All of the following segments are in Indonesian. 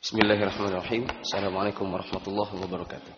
Bismillahirrahmanirrahim. Assalamualaikum warahmatullahi wabarakatuh.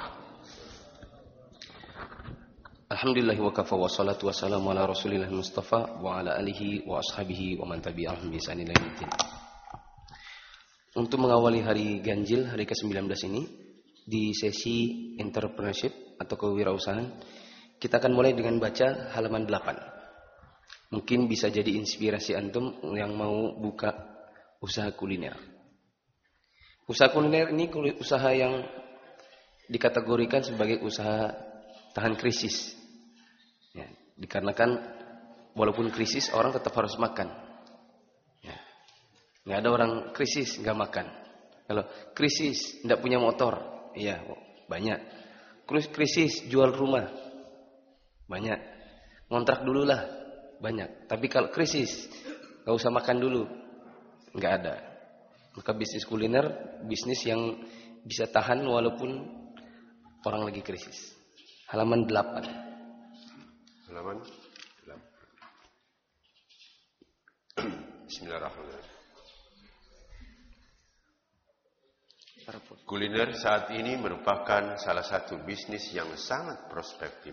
Alhamdulillah wa kafa wa salatu wassalamu ala rasulillah mustafa wa ala alihi wa ashabihi wa man tabi'ahum bi ihsan ila yaumil. Untuk mengawali hari ganjil, hari ke-19 ini, di sesi entrepreneurship atau kewirausahaan, kita akan mulai dengan baca halaman 8. Mungkin bisa jadi inspirasi antum yang mau buka usaha kuliner. Usaha kuliner ini usaha yang dikategorikan sebagai usaha tahan krisis. Ya, dikarenakan walaupun krisis orang tetap harus makan. Ya. Nggak ada orang krisis nggak makan. Kalau krisis nggak punya motor, iya banyak. Krisis jual rumah, banyak. Ngontrak dulu lah, banyak. Tapi kalau krisis nggak usah makan dulu, nggak ada. Maka bisnis kuliner, bisnis yang bisa tahan walaupun orang lagi krisis. Halaman 8. Halaman 8. Bismillahirrahmanirrahim. Kuliner saat ini merupakan salah satu bisnis yang sangat prospektif.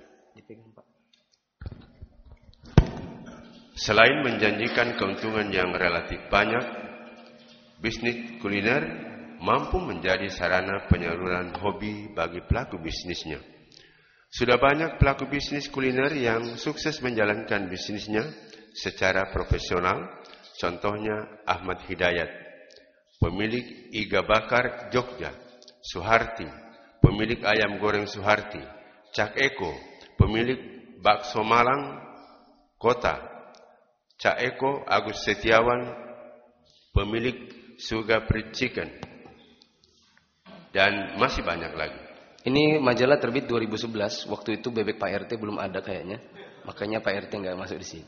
Selain menjanjikan keuntungan yang relatif banyak, bisnis kuliner mampu menjadi sarana penyaluran hobi bagi pelaku bisnisnya. Sudah banyak pelaku bisnis kuliner yang sukses menjalankan bisnisnya secara profesional. Contohnya Ahmad Hidayat, pemilik Iga Bakar Jogja; Suharti, pemilik ayam goreng Suharti; Cak Eko, pemilik bakso Malang Kota; Cak Eko Agus Setiawan, pemilik Suga Fried Chicken, dan masih banyak lagi. Ini majalah terbit 2011. Waktu itu bebek Pak RT belum ada kayaknya, makanya Pak RT nggak masuk di sini.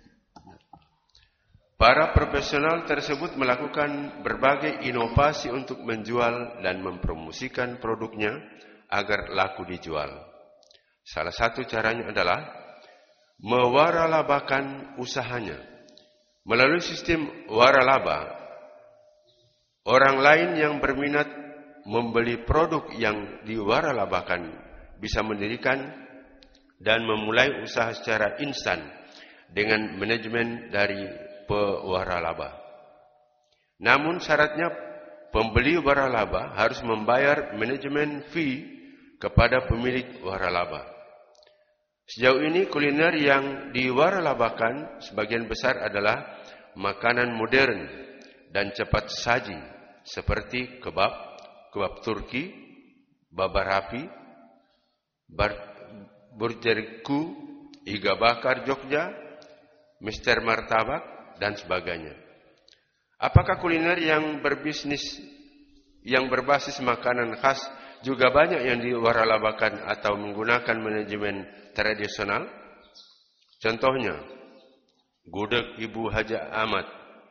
Para profesional tersebut melakukan berbagai inovasi untuk menjual dan mempromosikan produknya agar laku dijual. Salah satu caranya adalah mewaralabakan usahanya. Melalui sistem waralaba, orang lain yang berminat membeli produk yang diwaralabakan bisa mendirikan dan memulai usaha secara instan dengan manajemen dari pewaralaba. Namun syaratnya pembeli waralaba harus membayar manajemen fee kepada pemilik waralaba. Sejauh ini kuliner yang diwaralabakan sebagian besar adalah makanan modern dan cepat saji seperti kebab Turki, babarapi, burgerku, Iga Bakar Jogja, Mister Martabak, dan sebagainya. Apakah kuliner yang berbasis makanan khas juga banyak yang diwaralabakan atau menggunakan manajemen tradisional? Contohnya, gudeg Ibu Haja Ahmad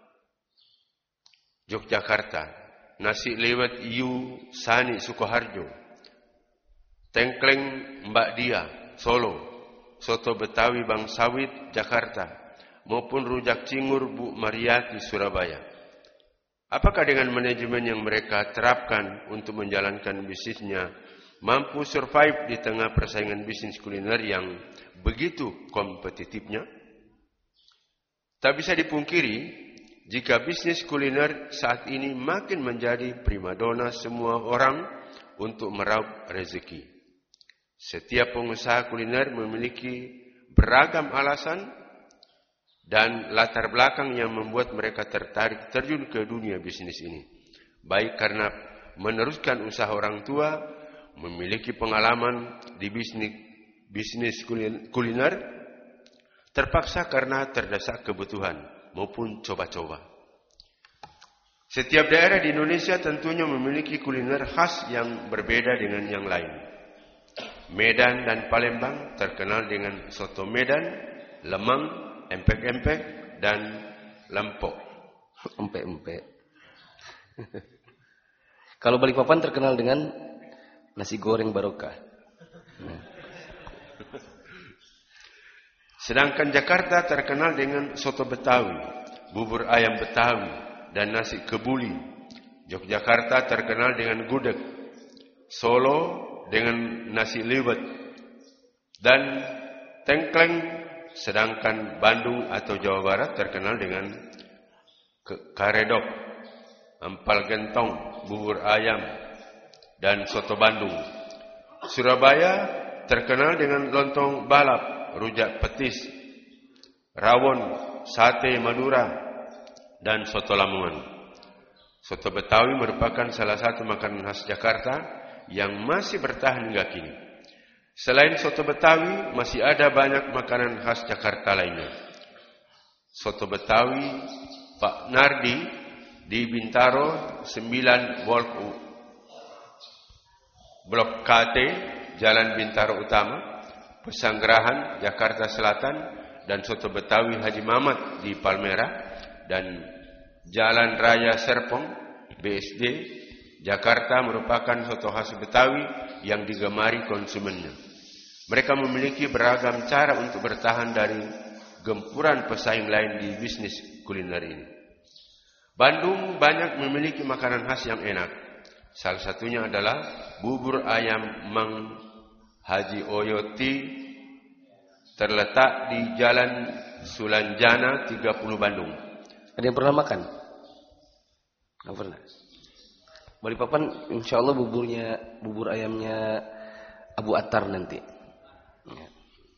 Yogyakarta, nasi lewat Yu Sani Sukoharjo, tengkleng Mbak Dia Solo, soto Betawi Bang Sawit Jakarta, maupun rujak cingur Bu Mariati Surabaya. Apakah dengan manajemen yang mereka terapkan untuk menjalankan bisnisnya mampu survive di tengah persaingan bisnis kuliner yang begitu kompetitifnya? Tak bisa dipungkiri, jika bisnis kuliner saat ini makin menjadi primadona semua orang untuk meraup rezeki. Setiap pengusaha kuliner memiliki beragam alasan dan latar belakang yang membuat mereka tertarik terjun ke dunia bisnis ini. Baik karena meneruskan usaha orang tua, memiliki pengalaman di bisnis kuliner, terpaksa karena terdesak kebutuhan, maupun coba-coba. Setiap daerah di Indonesia tentunya memiliki kuliner khas yang berbeda dengan yang lain. Medan dan Palembang terkenal dengan soto Medan, lemang, empek-empek, dan lempok. Empek-empek. Kalau Balikpapan terkenal dengan nasi goreng barokah. Sedangkan Jakarta terkenal dengan soto Betawi, bubur ayam Betawi, dan nasi kebuli. Yogyakarta terkenal dengan gudeg, Solo dengan nasi liwet dan tengkleng, sedangkan Bandung atau Jawa Barat terkenal dengan karedok, empal gentong, bubur ayam, dan soto Bandung. Surabaya terkenal dengan lontong balap, rujak petis, rawon, sate Madura, dan soto Lamongan. Soto Betawi merupakan salah satu makanan khas Jakarta yang masih bertahan hingga kini. Selain soto Betawi, masih ada banyak makanan khas Jakarta lainnya. Soto Betawi Pak Nardi di Bintaro 9 Blok KT, Jalan Bintaro Utama, Pesanggerahan, Jakarta Selatan, dan soto Betawi Haji Mamat di Palmerah, dan Jalan Raya Serpong, BSD, Jakarta merupakan soto khas Betawi yang digemari konsumennya. Mereka memiliki beragam cara untuk bertahan dari gempuran pesaing lain di bisnis kuliner ini. Bandung banyak memiliki makanan khas yang enak. Salah satunya adalah bubur ayam Mang Haji Oyoti, terletak di Jalan Sulanjana 30 Bandung. Ada yang pernah makan? Nggak pernah. Balikpapan insya Allah bubur ayamnya Abu Attar nanti. Ya.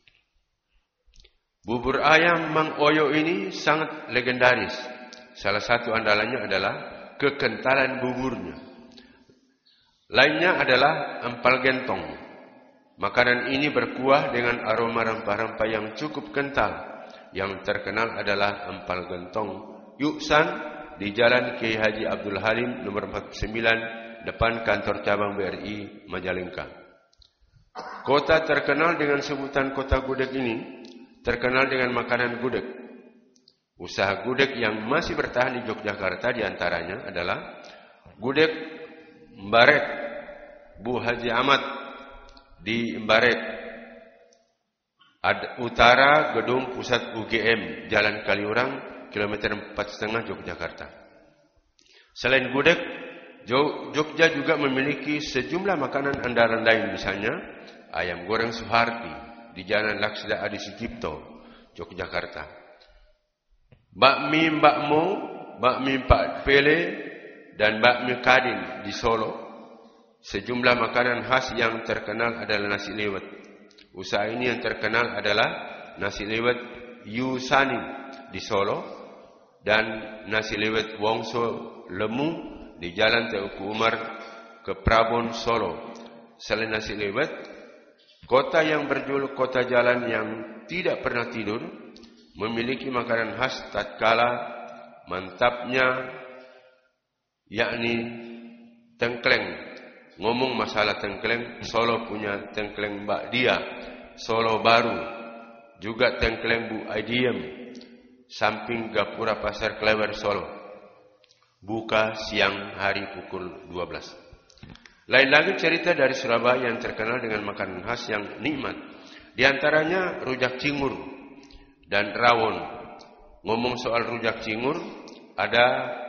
Bubur ayam Mang Oyo ini sangat legendaris. Salah satu andalannya adalah kekentalan buburnya. Lainnya adalah empal gentong. Makanan ini berkuah dengan aroma rempah-rempah yang cukup kental. Yang terkenal adalah empal gentong Yuksan di Jalan Kiai Haji Abdul Halim nomor 49 depan kantor cabang BRI Majalengka. Kota terkenal dengan sebutan kota gudeg ini terkenal dengan makanan gudeg. Usaha gudeg yang masih bertahan di Yogyakarta diantaranya adalah gudeg Mbarek Bu Haji Ahmad di Mbarek, utara gedung pusat UGM Jalan Kaliurang kilometer 4,5 Yogyakarta. Selain gudeg, Jogja juga memiliki sejumlah makanan andalan lain, misalnya ayam goreng Suharti di Jalan Laksda Adi Sutipto, Yogyakarta. Bakmi Mbak Mo, bakmi Pak Pele, dan bakmi Kadin di Solo. Sejumlah makanan khas yang terkenal adalah nasi liwet. Usaha ini yang terkenal adalah nasi liwet Yusani di Solo dan nasi liwet Wongso Lemu di Jalan Teuku Umar ke Prabon, Solo. Selain nasi liwet, kota yang berjuluk kota jalan yang tidak pernah tidur memiliki makanan khas tatkala mantapnya, yakni tengkleng. Ngomong masalah tengkleng, Solo punya tengkleng Mbak Dia, Solo Baru, juga tengkleng Bu Aidiem, samping Gapura Pasar Klewer Solo. Buka siang hari pukul 12. Lain lagi cerita dari Surabaya yang terkenal dengan makanan khas yang nikmat. Di antaranya rujak cingur dan rawon. Ngomong soal rujak cingur, ada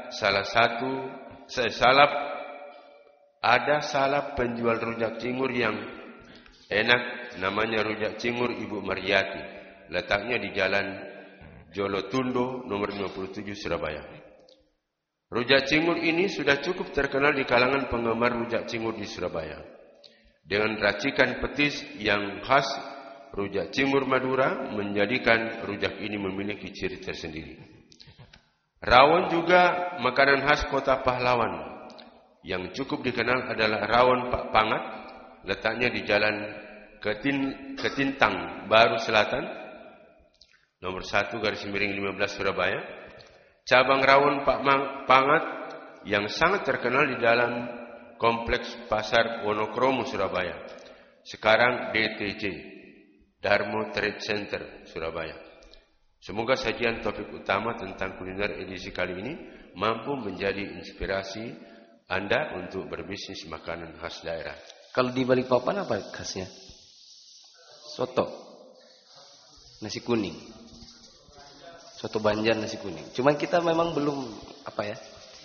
salah penjual rujak cingur yang enak, namanya rujak cingur Ibu Mariati. Letaknya di Jalan Jolotundo nomor 57 Surabaya. Rujak cingur ini sudah cukup terkenal di kalangan penggemar rujak cingur di Surabaya. Dengan racikan petis yang khas, rujak cingur Madura menjadikan rujak ini memiliki ciri tersendiri. Rawon juga makanan khas kota pahlawan. Yang cukup dikenal adalah rawon Pak Pangat, letaknya di Jalan Ketintang Baru Selatan nomor 1/15 Surabaya. Cabang rawon Pak Pangat yang sangat terkenal di dalam kompleks Pasar Wonokromo Surabaya. Sekarang DTC, Darmo Trade Center Surabaya. Semoga sajian topik utama tentang kuliner edisi kali ini mampu menjadi inspirasi Anda untuk berbisnis makanan khas daerah. Kalau di Balikpapan apa khasnya? Soto, nasi kuning. Soto Banjar nasi kuning. Cuman kita memang belum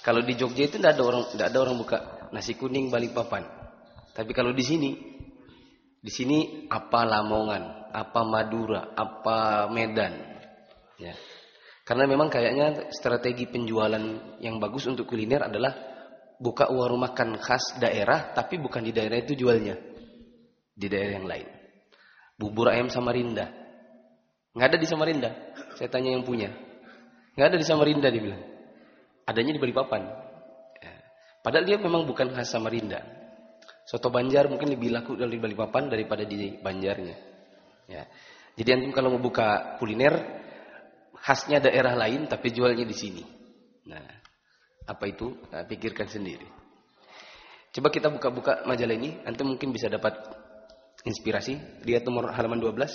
Kalau di Jogja itu tidak ada orang buka nasi kuning Balikpapan. Tapi kalau di sini apa Lamongan, apa Madura, apa Medan, ya. Karena memang kayaknya strategi penjualan yang bagus untuk kuliner adalah buka warung makan khas daerah, tapi bukan di daerah itu jualnya, di daerah yang lain. Bubur ayam Samarinda, nggak ada di Samarinda. Saya tanya yang punya, nggak ada di Samarinda, dia bilang. Adanya di Balikpapan. Ya. Padahal dia memang bukan khas Samarinda. Soto Banjar mungkin lebih laku dari Balikpapan daripada di Banjarnya. Ya. Jadi antum kalau mau buka kuliner khasnya daerah lain tapi jualnya di sini. Nah, apa itu? Nah, pikirkan sendiri. Coba kita buka-buka majalah ini, antum mungkin bisa dapat inspirasi. Lihat nomor halaman 12.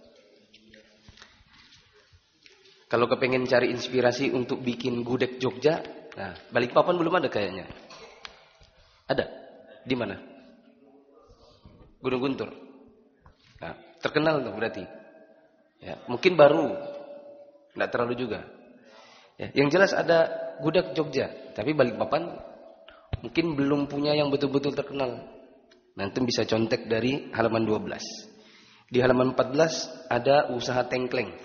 Kalau kepengen cari inspirasi untuk bikin gudeg Jogja, nah Balikpapan belum ada kayaknya. Ada? Di mana? Gunung Guntur. Nah, terkenal tuh berarti. Ya, mungkin baru, nggak terlalu juga. Ya, yang jelas ada gudeg Jogja, tapi Balikpapan mungkin belum punya yang betul-betul terkenal. Nanti bisa contek dari halaman 12. Di halaman 14 ada usaha tengkleng.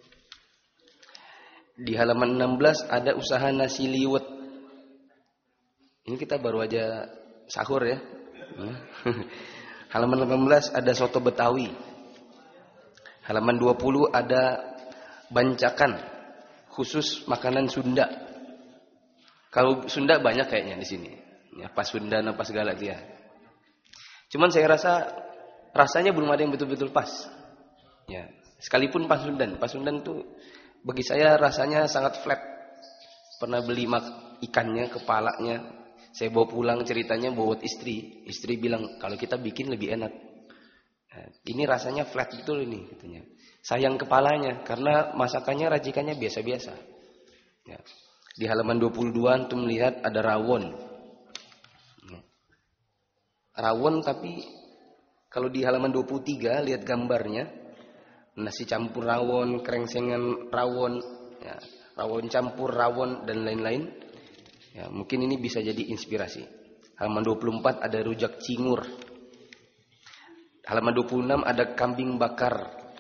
Di halaman 16 ada usaha nasi liwet. Ini kita baru aja sahur ya. Halaman 18 ada soto Betawi. Halaman 20 ada bancakan khusus makanan Sunda. Kalau Sunda banyak kayaknya di sini. Ya, pas Sunda apa segala dia. Cuman saya rasanya belum ada yang betul-betul pas. Ya, sekalipun pas Sundan tuh bagi saya rasanya sangat flat. Pernah beli ikannya, kepalanya, saya bawa pulang, ceritanya bawa istri. Istri bilang kalau kita bikin lebih enak. Nah, ini rasanya flat betul ini katanya. Sayang kepalanya karena masakannya racikannya biasa-biasa. Ya. Di halaman 22 antum melihat ada rawon. Ya. Rawon tapi kalau di halaman 23 lihat gambarnya. Nasi campur rawon, krengsengan rawon, ya, rawon campur rawon dan lain-lain. Ya, mungkin ini bisa jadi inspirasi. Halaman 24 ada rujak cingur. Halaman 26 ada kambing bakar.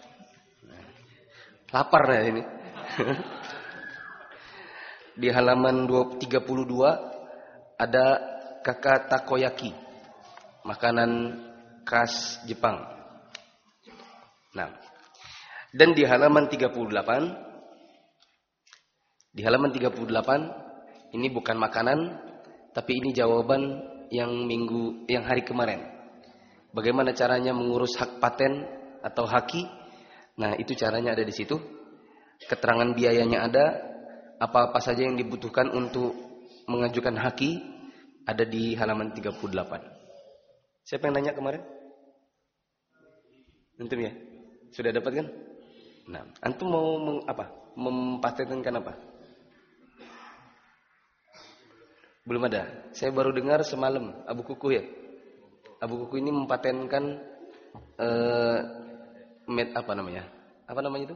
Lapar ya ini. Di halaman 32 ada kakak takoyaki. Makanan khas Jepang. Nah, dan di halaman 38 ini bukan makanan tapi ini jawaban yang hari kemarin. Bagaimana caranya mengurus hak paten atau haki? Nah, itu caranya ada di situ. Keterangan biayanya ada, apa-apa saja yang dibutuhkan untuk mengajukan haki ada di halaman 38. Siapa yang nanya kemarin? Antum ya? Sudah dapat kan? Nah, antum mau mempatenkan apa? Belum ada. Saya baru dengar semalam Abu Kuku ya. Abu Kuku ini mempatenkan apa namanya? Apa namanya itu?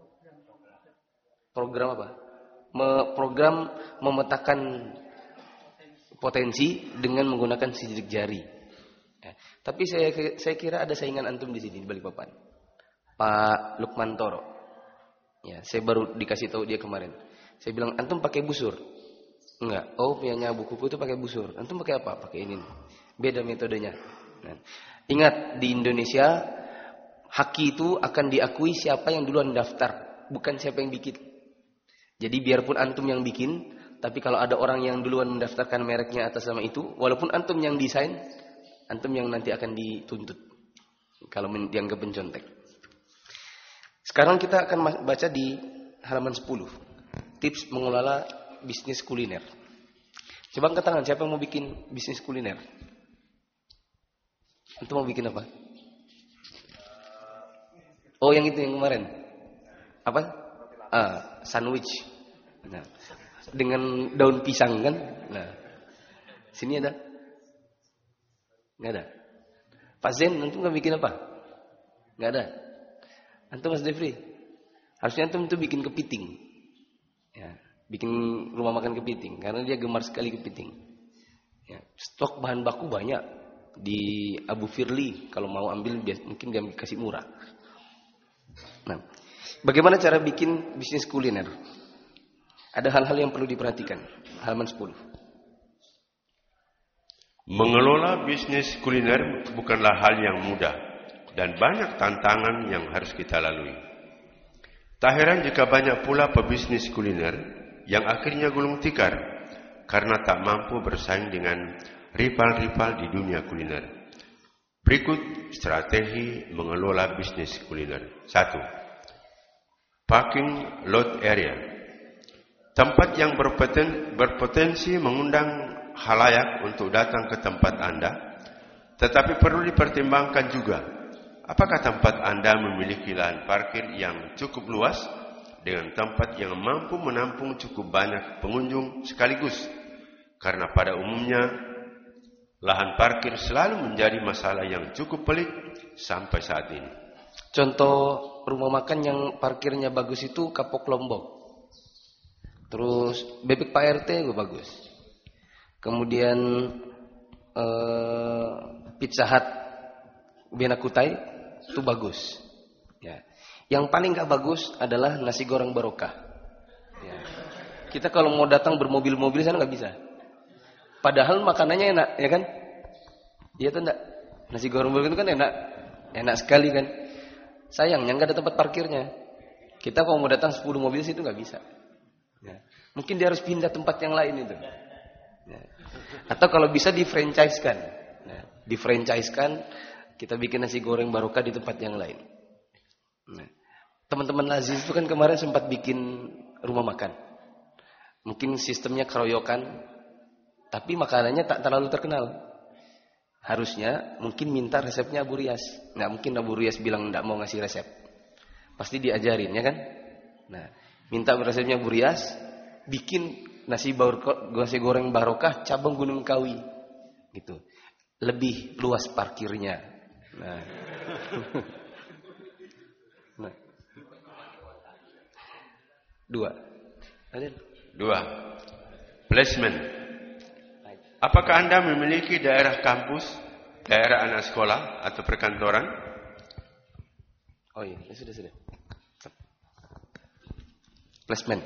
Program apa? Program memetakan potensi dengan menggunakan sidik jari. Ya. Tapi saya kira ada saingan antum di sini di Balikpapan. Pak Lukman Toro. Ya, saya baru dikasih tahu dia kemarin. Saya bilang, antum pakai busur? Enggak. Oh, punyanya Abu Kuku itu pakai busur. Antum pakai apa? Pakai ini. Beda metodenya. Nah, ingat di Indonesia haki itu akan diakui siapa yang duluan daftar, bukan siapa yang bikin. Jadi biarpun antum yang bikin, tapi kalau ada orang yang duluan mendaftarkan mereknya atas nama itu, walaupun antum yang desain, antum yang nanti akan dituntut kalau dianggap pencontek. Sekarang kita akan baca di halaman 10. Tips mengelola bisnis kuliner. Coba angkat tangan, siapa yang mau bikin bisnis kuliner? Antum mau bikin apa? Oh, yang itu yang kemarin. Apa? Sandwich. Nah, dengan daun pisang kan? Nah. Sini ada? Enggak ada. Pak Zen, antum enggak bikin apa? Enggak ada. Antum Mas Devri, harusnya antum itu bikin kepiting. Ya, bikin rumah makan kepiting karena dia gemar sekali kepiting. Ya, stok bahan baku banyak di Abu Firli, kalau mau ambil mungkin dia kasih murah. Nah, bagaimana cara bikin bisnis kuliner? Ada hal-hal yang perlu diperhatikan. Halaman 10. Mengelola bisnis kuliner bukanlah hal yang mudah dan banyak tantangan yang harus kita lalui. Tak heran jika banyak pula pebisnis kuliner yang akhirnya gulung tikar karena tak mampu bersaing dengan rival-rival di dunia kuliner. Berikut strategi mengelola bisnis kuliner. 1. Parking lot area. Tempat yang berpotensi mengundang khalayak untuk datang ke tempat Anda, tetapi perlu dipertimbangkan juga, apakah tempat Anda memiliki lahan parkir yang cukup luas dengan tempat yang mampu menampung cukup banyak pengunjung sekaligus, karena pada umumnya lahan parkir selalu menjadi masalah yang cukup pelik sampai saat ini. Contoh rumah makan yang parkirnya bagus itu Kapok Lombok. Terus Bebek Pak RT juga bagus. Kemudian Pizza Hut Bina Kutai itu bagus. Ya. Yang paling gak bagus adalah nasi goreng barokah. Ya. Kita kalau mau datang bermobil-mobil sana gak bisa. Padahal makanannya enak, ya kan? Iya tuh enggak? Nasi goreng barokah itu kan enak sekali kan? Sayangnya gak ada tempat parkirnya. Kita kalau mau datang 10 mobil situ gak bisa. Ya. Mungkin dia harus pindah tempat yang lain itu. Ya. Atau kalau bisa di-franchise-kan. Ya. Di-franchise-kan, kita bikin nasi goreng barokah di tempat yang lain. Nah, teman-teman Aziz itu kan kemarin sempat bikin rumah makan. Mungkin sistemnya keroyokan, tapi makanannya tak terlalu terkenal. Harusnya mungkin minta resepnya Abu Riyas. Nggak mungkin Abu Riyas bilang nggak mau ngasih resep. Pasti diajarin, ya kan? Nah, minta resepnya Abu Riyas, bikin nasi goreng barokah cabang Gunung Kawi, gitu. Lebih luas parkirnya. Nah. Nah. 2. Placement. Apakah Anda memiliki daerah kampus, daerah anak sekolah atau perkantoran? Oh iya, sudah. Placement.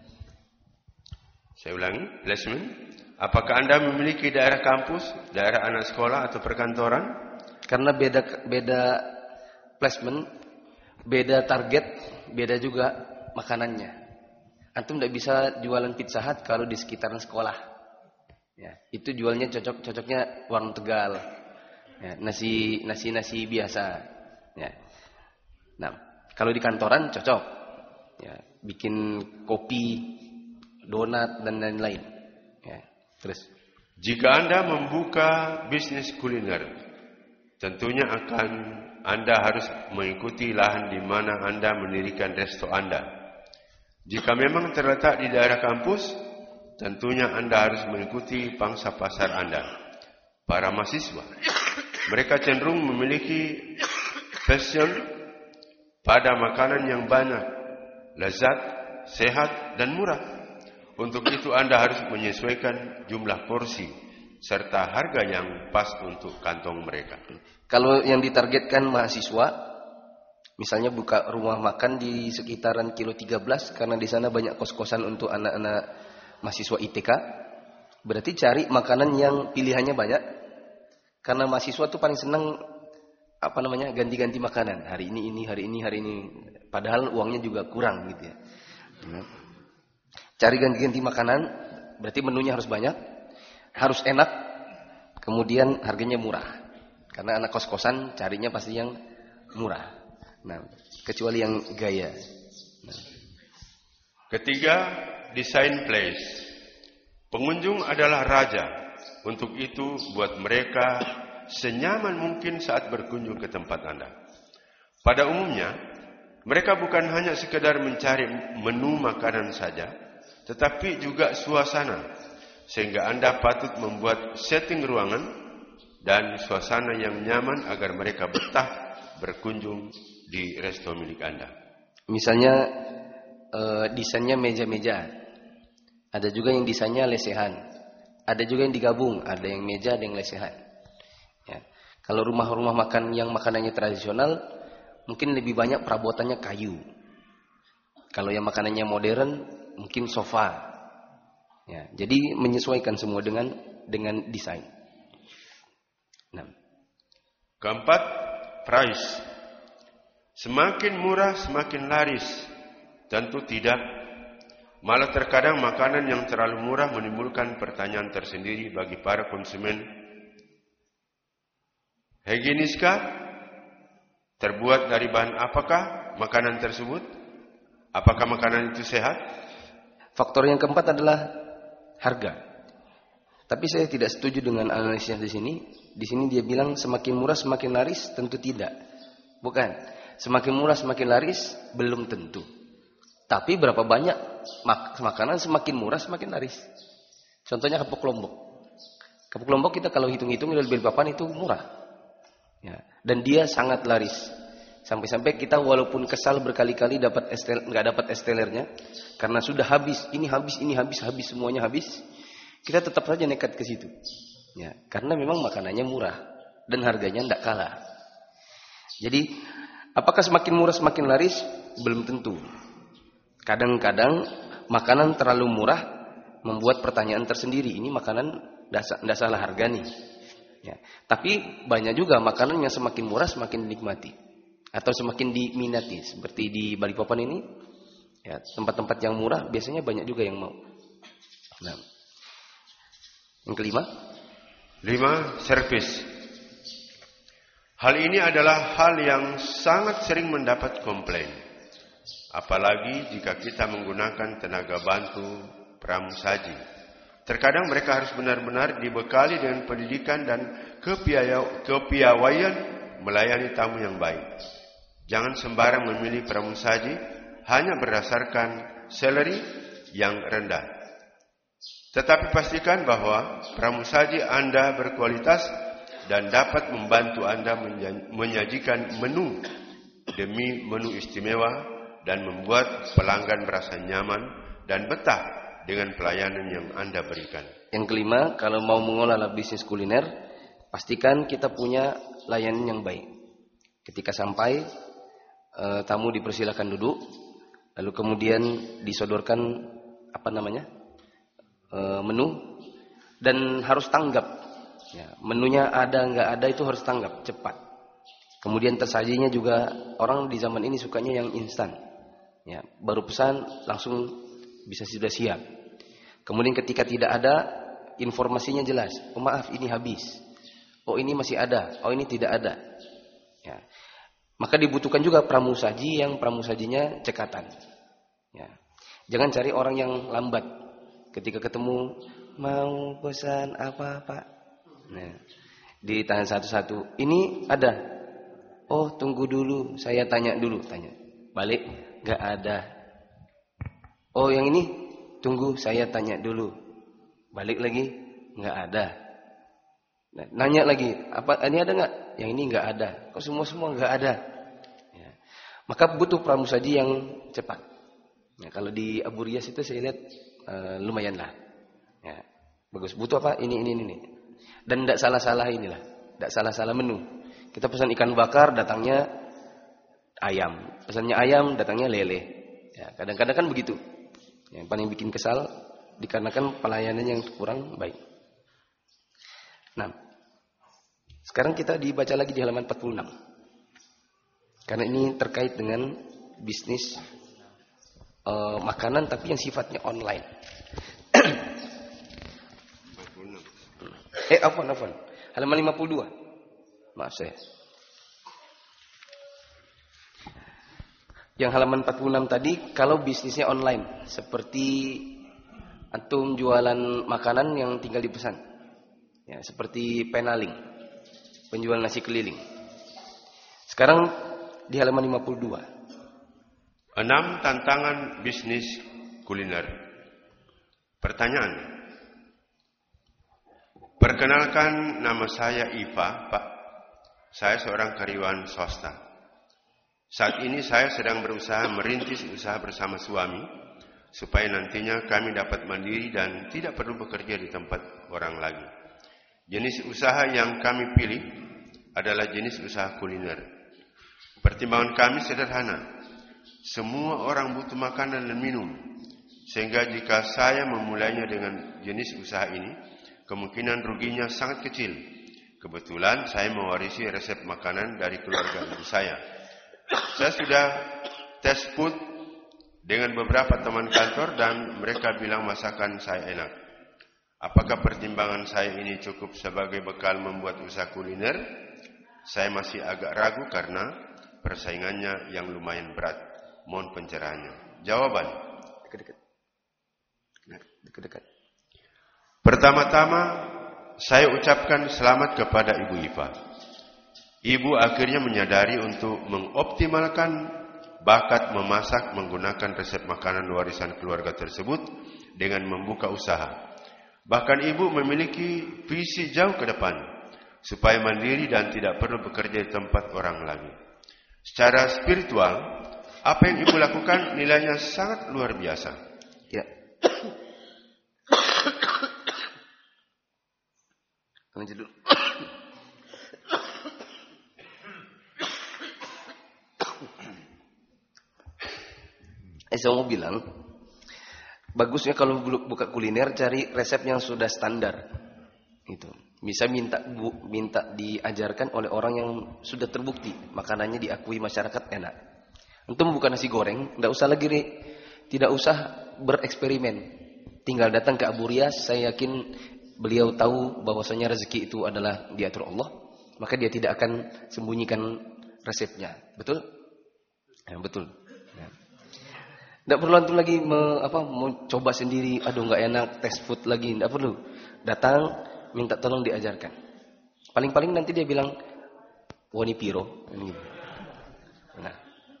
Saya ulangi, placement. Apakah Anda memiliki daerah kampus, daerah anak sekolah atau perkantoran? Karena beda placement, beda target, beda juga makanannya. Antum tidak bisa jualan Pizza Hut kalau di sekitaran sekolah. Ya, itu jualnya cocoknya warung Tegal. Ya, nasi biasa. Ya. Nah, kalau di kantoran cocok. Ya, bikin kopi, donat dan lain-lain. Ya, terus. Jika Anda membuka bisnis kuliner, tentunya Anda harus mengikuti lahan di mana Anda mendirikan resto Anda. Jika memang terletak di daerah kampus, tentunya Anda harus mengikuti pangsa pasar Anda. Para mahasiswa, mereka cenderung memiliki passion pada makanan yang banyak, lezat, sehat, dan murah. Untuk itu Anda harus menyesuaikan jumlah porsi serta harga yang pas untuk kantong mereka. Kalau yang ditargetkan mahasiswa, misalnya buka rumah makan di sekitaran kilo 13 karena di sana banyak kos-kosan untuk anak-anak mahasiswa ITK, berarti cari makanan yang pilihannya banyak. Karena mahasiswa tuh paling senang ganti-ganti makanan. Hari ini. Padahal uangnya juga kurang gitu ya. Cari ganti-ganti makanan, berarti menunya harus banyak, harus enak, kemudian harganya murah. Karena anak kos-kosan carinya pasti yang murah. Nah, kecuali yang gaya. Nah. Ketiga, desain place. Pengunjung adalah raja. Untuk itu, buat mereka senyaman mungkin saat berkunjung ke tempat Anda. Pada umumnya, mereka bukan hanya sekedar mencari menu makanan saja, tetapi juga suasana. Sehingga Anda patut membuat setting ruangan dan suasana yang nyaman agar mereka betah berkunjung di resto milik Anda. Misalnya desainnya meja-meja. Ada juga yang desainnya lesehan. Ada juga yang digabung, ada yang meja, ada yang lesehan. Ya. Kalau rumah-rumah makan yang makanannya tradisional, mungkin lebih banyak perabotannya kayu. Kalau yang makanannya modern, mungkin sofa. Ya, jadi menyesuaikan semua dengan desain. Nah. Keempat, price. Semakin murah semakin laris. Tentu tidak. Malah terkadang makanan yang terlalu murah menimbulkan pertanyaan tersendiri bagi para konsumen. Higieniskah? Terbuat dari bahan apakah makanan tersebut? Apakah makanan itu sehat? Faktor yang keempat adalah harga. Tapi saya tidak setuju dengan analisisnya di sini. Di sini dia bilang semakin murah semakin laris, tentu tidak. Bukan. Semakin murah semakin laris, belum tentu. Tapi berapa banyak makanan semakin murah semakin laris. Contohnya kapuk lombok. Kapuk lombok kita kalau hitung-hitung dari Balikpapan itu murah. Ya, dan dia sangat laris. Sampai-sampai kita walaupun kesal berkali-kali nggak dapat estelernya, karena sudah habis, ini habis, semuanya habis. Kita tetap saja nekat ke situ. Ya, karena memang makanannya murah dan harganya tidak kalah. Jadi, apakah semakin murah semakin laris? Belum tentu. Kadang-kadang makanan terlalu murah membuat pertanyaan tersendiri. Ini makanan tidak salah harga nih. Ya. Tapi banyak juga makanan yang semakin murah semakin dinikmati atau semakin diminati. Seperti di Balikpapan ini, ya, tempat-tempat yang murah biasanya banyak juga yang mau. Nah, yang kelima, 5. Servis. Hal ini adalah hal yang sangat sering mendapat komplain. Apalagi jika kita menggunakan tenaga bantu pramusaji. Terkadang mereka harus benar-benar dibekali dengan pendidikan dan kepiawaian melayani tamu yang baik. Jangan sembarang memilih pramusaji hanya berdasarkan salary yang rendah. Tetapi pastikan bahwa pramusaji Anda berkualitas dan dapat membantu Anda menyajikan menu demi menu istimewa dan membuat pelanggan merasa nyaman dan betah dengan pelayanan yang Anda berikan. Yang kelima, kalau mau mengelola bisnis kuliner, pastikan kita punya layanan yang baik. Ketika sampai, tamu dipersilakan duduk, lalu kemudian disodorkan menu, dan harus tanggap. Ya, menunya ada nggak ada itu harus tanggap cepat. Kemudian tersajinya juga orang di zaman ini sukanya yang instan. Ya, baru pesan langsung bisa sudah siap. Kemudian ketika tidak ada, informasinya jelas. Oh maaf, ini habis. Oh ini masih ada. Oh ini tidak ada. Ya. Maka dibutuhkan juga pramusaji yang pramusajinya cekatan. Ya. Jangan cari orang yang lambat. Ketika ketemu, mau pesan apa Pak? Nah, ditahan satu-satu. Ini ada. Oh tunggu dulu, saya tanya dulu. Balik, nggak ada. Oh yang ini, tunggu saya tanya dulu. Balik lagi, nggak ada. Nah, nanya lagi, apa ini ada nggak? Yang ini nggak ada. Kok semua nggak ada? Ya. Maka butuh pramusaji yang cepat. Ya, kalau di Abu Riyas itu saya lihat lumayan lah. Ya, bagus. Butuh apa? Ini. Dan tidak salah-salah inilah. Tidak salah-salah menu. Kita pesan ikan bakar, datangnya ayam. Pesannya ayam, datangnya lele. Ya, kadang-kadang kan begitu. Yang paling bikin kesal dikarenakan pelayanan yang kurang baik. Nah, sekarang kita dibaca lagi di halaman 46. Karena ini terkait dengan bisnis makanan tapi yang sifatnya online. Afwan. Halaman 52. Maaf saya. Yang halaman 46 tadi kalau bisnisnya online seperti antum jualan makanan yang tinggal dipesan. Ya, seperti penaling, penjual nasi keliling. Sekarang di halaman 52. 6. Tantangan bisnis kuliner. Pertanyaan. Perkenalkan, nama saya Iva, Pak. Saya seorang karyawan swasta. Saat ini saya sedang berusaha merintis usaha bersama suami. supaya nantinya kami dapat mandiri dan tidak perlu bekerja di tempat orang lagi. Jenis usaha yang kami pilih adalah jenis usaha kuliner. Pertimbangan kami sederhana. Semua orang butuh makanan dan minum. Sehingga jika saya memulainya dengan jenis usaha ini, kemungkinan ruginya sangat kecil. Kebetulan saya mewarisi resep makanan dari keluarga ibu saya. Saya sudah tes food dengan beberapa teman kantor dan mereka bilang masakan saya enak. Apakah pertimbangan saya ini cukup sebagai bekal membuat usaha kuliner? Saya masih agak ragu karena persaingannya yang lumayan berat. Mohon pencerahannya. Jawaban. Dekat. Pertama-tama, saya ucapkan selamat kepada Ibu Iva. Ibu akhirnya menyadari untuk mengoptimalkan bakat memasak menggunakan resep makanan warisan keluarga tersebut dengan membuka usaha. Bahkan ibu memiliki visi jauh ke depan, supaya mandiri dan tidak perlu bekerja di tempat orang lagi. Secara spiritual, apa yang ibu lakukan nilainya sangat luar biasa. Ya. Lanjut dulu. Saya mau bilang, bagusnya kalau buka kuliner cari resep yang sudah standar. Itu bisa minta diajarkan oleh orang yang sudah terbukti makanannya diakui masyarakat enak. Untuk membuka nasi goreng, tidak usah bereksperimen. Tinggal datang ke Abu Riyas, saya yakin beliau tahu bahwasanya rezeki itu adalah diatur Allah, maka dia tidak akan sembunyikan resepnya. Betul? Ya, betul. Tidak perlu antum lagi mau coba sendiri, aduh nggak enak, test food lagi, tidak perlu. Datang, minta tolong diajarkan. Paling-paling nanti dia bilang, wani piro. Nah.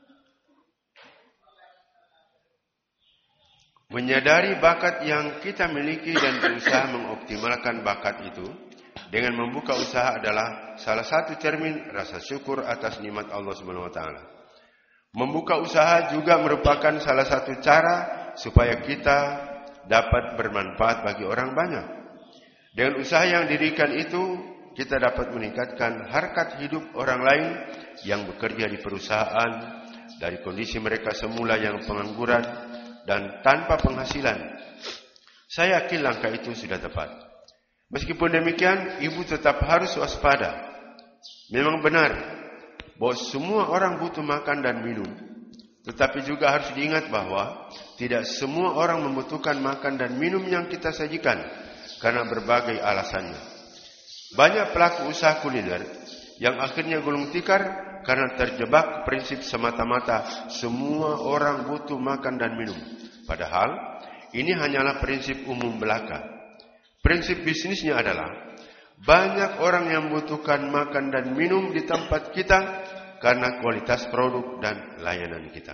Menyadari bakat yang kita miliki dan berusaha mengoptimalkan bakat itu dengan membuka usaha adalah salah satu cermin rasa syukur atas nikmat Allah Subhanahu wa taala. Membuka usaha juga merupakan salah satu cara supaya kita dapat bermanfaat bagi orang banyak. Dengan usaha yang didirikan itu, kita dapat meningkatkan harkat hidup orang lain yang bekerja di perusahaan dari kondisi mereka semula yang pengangguran dan tanpa penghasilan. Saya yakin langkah itu sudah tepat. Meskipun demikian, ibu tetap harus waspada. Memang benar bahwa semua orang butuh makan dan minum. Tetapi juga harus diingat bahwa tidak semua orang membutuhkan makan dan minum yang kita sajikan karena berbagai alasannya. Banyak pelaku usaha kuliner yang akhirnya gulung tikar karena terjebak prinsip semata-mata semua orang butuh makan dan minum. Padahal ini hanyalah prinsip umum belaka. Prinsip bisnisnya adalah banyak orang yang membutuhkan makan dan minum di tempat kita karena kualitas produk dan layanan kita.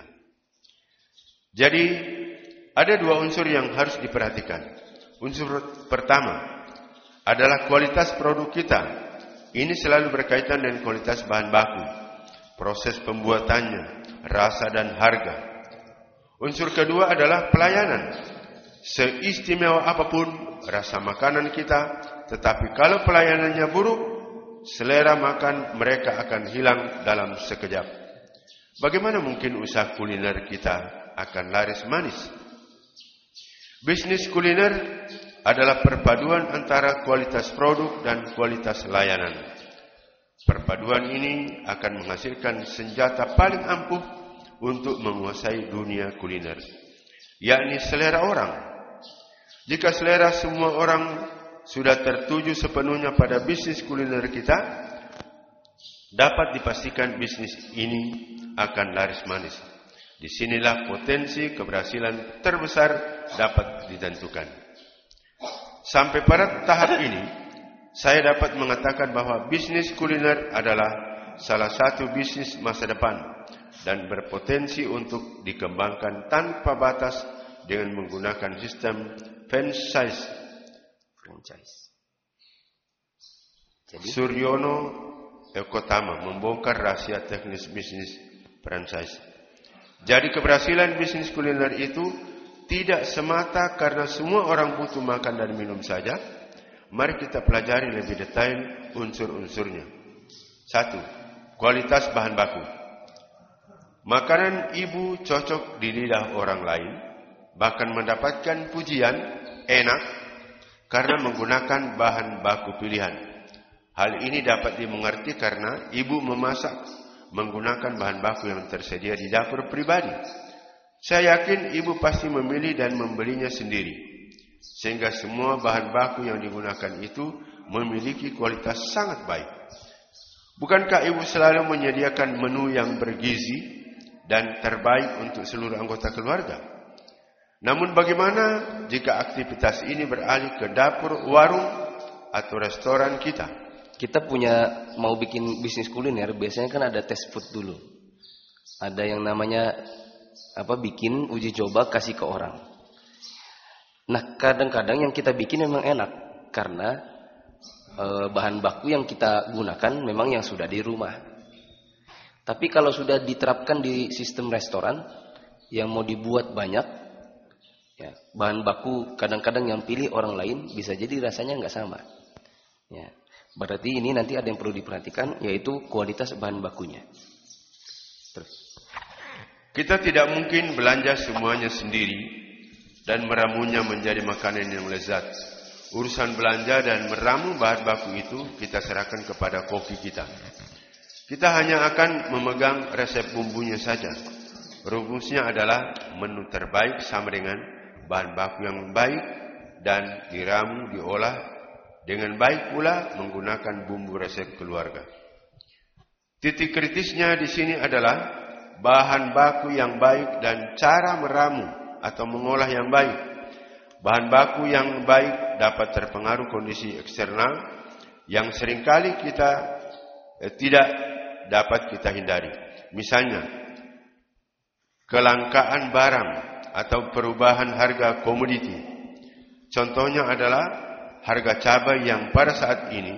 Jadi, ada dua unsur yang harus diperhatikan. Unsur pertama adalah kualitas produk kita. Ini selalu berkaitan dengan kualitas bahan baku, proses pembuatannya, rasa dan harga. Unsur kedua adalah pelayanan. Seistimewa apapun rasa makanan kita, tetapi kalau pelayanannya buruk, selera makan mereka akan hilang dalam sekejap. Bagaimana mungkin usaha kuliner kita akan laris manis? Bisnis kuliner adalah perpaduan antara kualitas produk dan kualitas layanan. Perpaduan ini akan menghasilkan senjata paling ampuh untuk menguasai dunia kuliner, yakni selera orang. Jika selera semua orang sudah tertuju sepenuhnya pada bisnis kuliner kita, dapat dipastikan bisnis ini akan laris manis. Disinilah potensi keberhasilan terbesar dapat ditentukan. Sampai pada tahap ini, saya dapat mengatakan bahwa bisnis kuliner adalah salah satu bisnis masa depan dan berpotensi untuk dikembangkan tanpa batas dengan menggunakan sistem franchise. Jadi, Suryono Ekotama membongkar rahasia teknis bisnis franchise. Jadi keberhasilan bisnis kuliner itu tidak semata karena semua orang butuh makan dan minum saja. Mari kita pelajari lebih detail unsur-unsurnya. 1. Kualitas bahan baku. Makanan ibu cocok di lidah orang lain, bahkan mendapatkan pujian enak karena menggunakan bahan baku pilihan. Hal ini dapat dimengerti karena ibu memasak menggunakan bahan baku yang tersedia di dapur pribadi. Saya yakin ibu pasti memilih dan membelinya sendiri, sehingga semua bahan baku yang digunakan itu memiliki kualitas sangat baik. Bukankah ibu selalu menyediakan menu yang bergizi dan terbaik untuk seluruh anggota keluarga? Namun bagaimana jika aktivitas ini beralih ke dapur, warung, atau restoran kita? Kita mau bikin bisnis kuliner, biasanya kan ada test food dulu. Ada yang namanya bikin uji coba kasih ke orang. Nah, kadang-kadang yang kita bikin memang enak karena bahan baku yang kita gunakan memang yang sudah di rumah. Tapi kalau sudah diterapkan di sistem restoran yang mau dibuat banyak, ya, bahan baku kadang-kadang yang pilih orang lain bisa jadi rasanya nggak sama. Ya. Berarti ini nanti ada yang perlu diperhatikan, yaitu kualitas bahan bakunya. Terus. Kita tidak mungkin belanja semuanya sendiri dan meramunya menjadi makanan yang lezat. Urusan belanja dan meramu bahan baku itu kita serahkan kepada koki kita. Kita hanya akan memegang resep bumbunya saja. Rumusnya adalah menu terbaik sama dengan bahan baku yang baik dan diramu, diolah dengan baik pula menggunakan bumbu resep keluarga. Titik kritisnya di sini adalah bahan baku yang baik dan cara meramu atau mengolah yang baik. Bahan baku yang baik dapat terpengaruh kondisi eksternal yang seringkali kita tidak dapat kita hindari. Misalnya, kelangkaan barang atau perubahan harga komoditi. Contohnya adalah harga cabai yang pada saat ini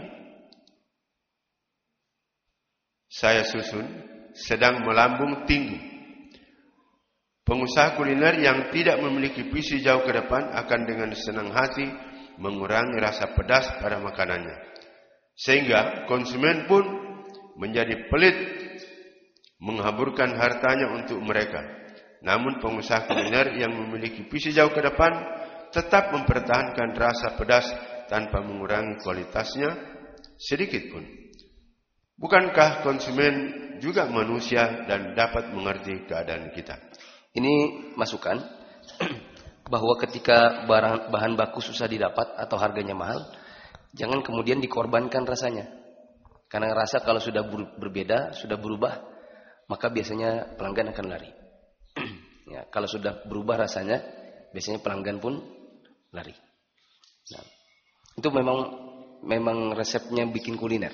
saya susun sedang melambung tinggi. Pengusaha kuliner yang tidak memiliki visi jauh ke depan akan dengan senang hati mengurangi rasa pedas pada makanannya. Sehingga konsumen pun menjadi pelit menghaburkan hartanya untuk mereka. Namun pengusaha kuliner yang memiliki visi jauh ke depan tetap mempertahankan rasa pedas tanpa mengurangi kualitasnya sedikit pun. Bukankah konsumen juga manusia dan dapat mengerti keadaan kita? Ini masukan bahwa ketika bahan baku susah didapat atau harganya mahal, jangan kemudian dikorbankan rasanya. Karena rasa kalau sudah berbeda, sudah berubah, maka biasanya pelanggan akan lari. Ya, kalau sudah berubah rasanya, biasanya pelanggan pun lari. Nah, itu memang resepnya bikin kuliner.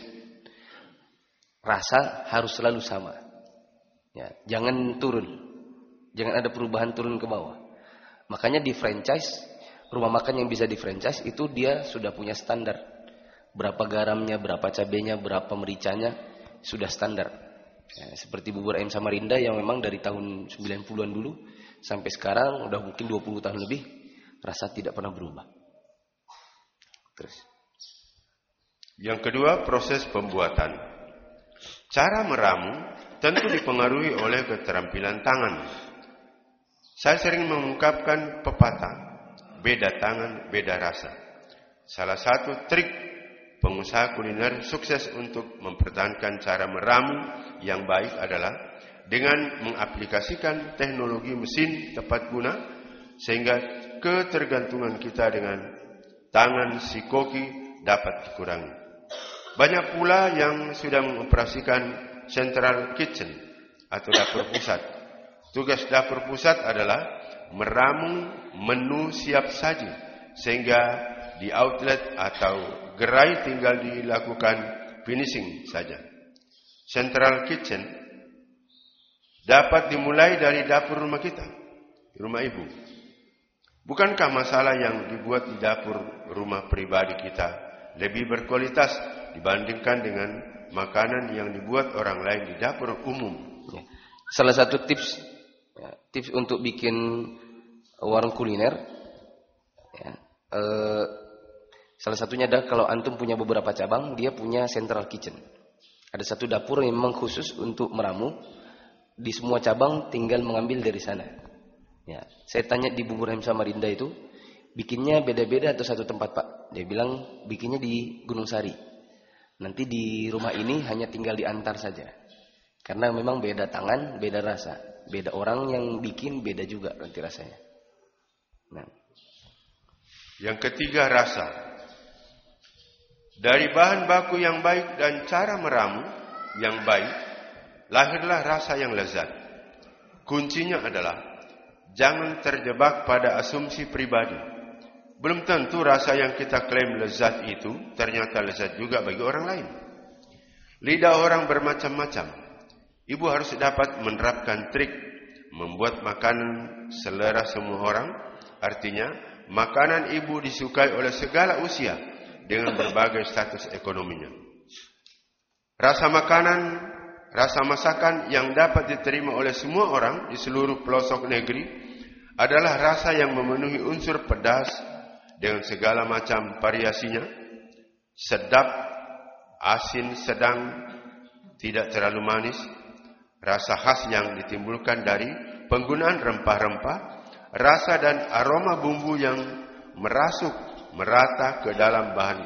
Rasa harus selalu sama. Ya, jangan turun. Jangan ada perubahan turun ke bawah. Makanya di franchise, rumah makan yang bisa di franchise itu dia sudah punya standar. Berapa garamnya, berapa cabenya, berapa mericanya sudah standar. Ya, seperti bubur ayam Samarinda yang memang dari tahun 90-an dulu sampai sekarang udah mungkin 20 tahun lebih, rasa tidak pernah berubah. Terus. Yang kedua, proses pembuatan. Cara meramu tentu dipengaruhi oleh keterampilan tangan. Saya sering mengungkapkan pepatah, beda tangan, beda rasa. Salah satu trik pengusaha kuliner sukses untuk mempertahankan cara meramu yang baik adalah dengan mengaplikasikan teknologi mesin tepat guna, sehingga ketergantungan kita dengan tangan si koki dapat dikurangi. Banyak pula yang sudah mengoperasikan central kitchen atau dapur pusat. Tugas dapur pusat adalah meramu menu siap saji, sehingga di outlet atau gerai tinggal dilakukan finishing saja. Central kitchen dapat dimulai dari dapur rumah kita, rumah ibu. Bukankah masalah yang dibuat di dapur rumah pribadi kita lebih berkualitas dibandingkan dengan makanan yang dibuat orang lain di dapur umum? Ya. Salah satu tips untuk bikin warung kuliner. Ya, salah satunya adalah kalau antum punya beberapa cabang, dia punya central kitchen. Ada satu dapur yang memang khusus untuk meramu. Di semua cabang tinggal mengambil dari sana. Ya, saya tanya di Bubur Ayam Samarinda itu, bikinnya beda-beda atau satu tempat Pak? Dia bilang bikinnya di Gunung Sari. Nanti di rumah ini hanya tinggal diantar saja. Karena memang beda tangan, beda rasa. Beda orang yang bikin, beda juga nanti rasanya. Nah. Yang ketiga, rasa. Dari bahan baku yang baik dan cara meramu yang baik, lahirlah rasa yang lezat. Kuncinya adalah jangan terjebak pada asumsi pribadi. Belum tentu rasa yang kita klaim lezat itu ternyata lezat juga bagi orang lain. Lidah orang bermacam-macam. Ibu harus dapat menerapkan trik membuat makanan selera semua orang. Artinya, makanan ibu disukai oleh segala usia dengan berbagai status ekonominya. Rasa masakan yang dapat diterima oleh semua orang di seluruh pelosok negeri adalah rasa yang memenuhi unsur pedas dengan segala macam variasinya, sedap, asin, sedang, tidak terlalu manis, rasa khas yang ditimbulkan dari penggunaan rempah-rempah, rasa dan aroma bumbu yang merata ke dalam bahan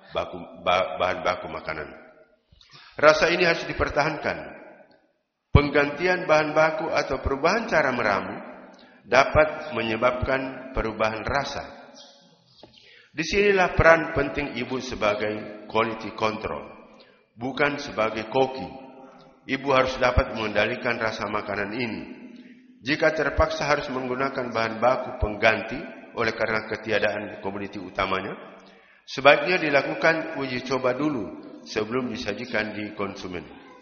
baku makanan. Rasa ini harus dipertahankan. Penggantian bahan baku atau perubahan cara meramu dapat menyebabkan perubahan rasa. Disinilah peran penting ibu sebagai quality control, bukan sebagai koki. Ibu harus dapat mengendalikan rasa makanan ini. Jika terpaksa harus menggunakan bahan baku pengganti oleh karena ketiadaan komoditi utamanya, sebaiknya dilakukan uji coba dulu sebelum disajikan di konsumen.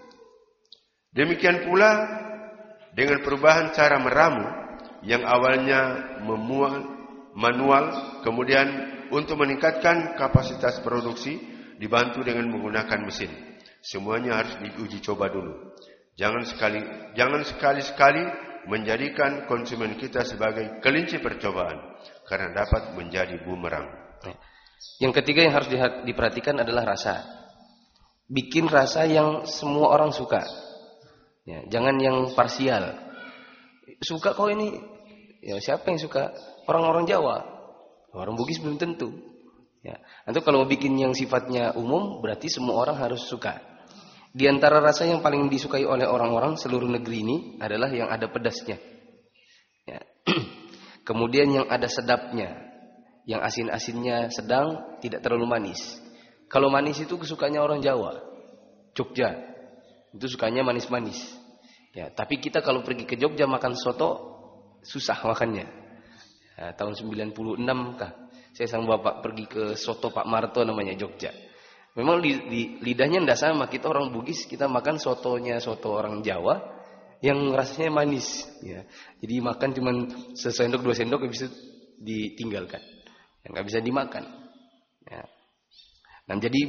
Demikian pula dengan perubahan cara meramu yang awalnya manual, kemudian untuk meningkatkan kapasitas produksi dibantu dengan menggunakan mesin. Semuanya harus diuji coba dulu. Jangan sekali-sekali menjadikan konsumen kita sebagai kelinci percobaan, karena dapat menjadi bumerang. Yang ketiga yang harus diperhatikan adalah rasa. Bikin rasa yang semua orang suka. Ya, jangan yang parsial. Suka kau ini, ya siapa yang suka? Orang-orang Jawa. Orang Bugis belum tentu. Ya. Nanti kalau mau bikin yang sifatnya umum, berarti semua orang harus suka. Di antara rasa yang paling disukai oleh orang-orang seluruh negeri ini adalah yang ada pedasnya. Ya. Kemudian yang ada sedapnya. Yang asin-asinnya sedang, tidak terlalu manis. Kalau manis itu kesukaannya orang Jawa. Jogja. Itu sukanya manis-manis. Ya, tapi kita kalau pergi ke Jogja makan soto, susah makannya. Ya, tahun 96 kah? Saya sama bapak pergi ke soto Pak Marto namanya Jogja. Memang lidahnya tidak sama. Kita orang Bugis, kita makan sotonya soto orang Jawa yang rasanya manis. Ya. Jadi makan cuma sesendok 2 sendok bisa ditinggalkan. Ya, nggak bisa dimakan. Ya. Nah, jadi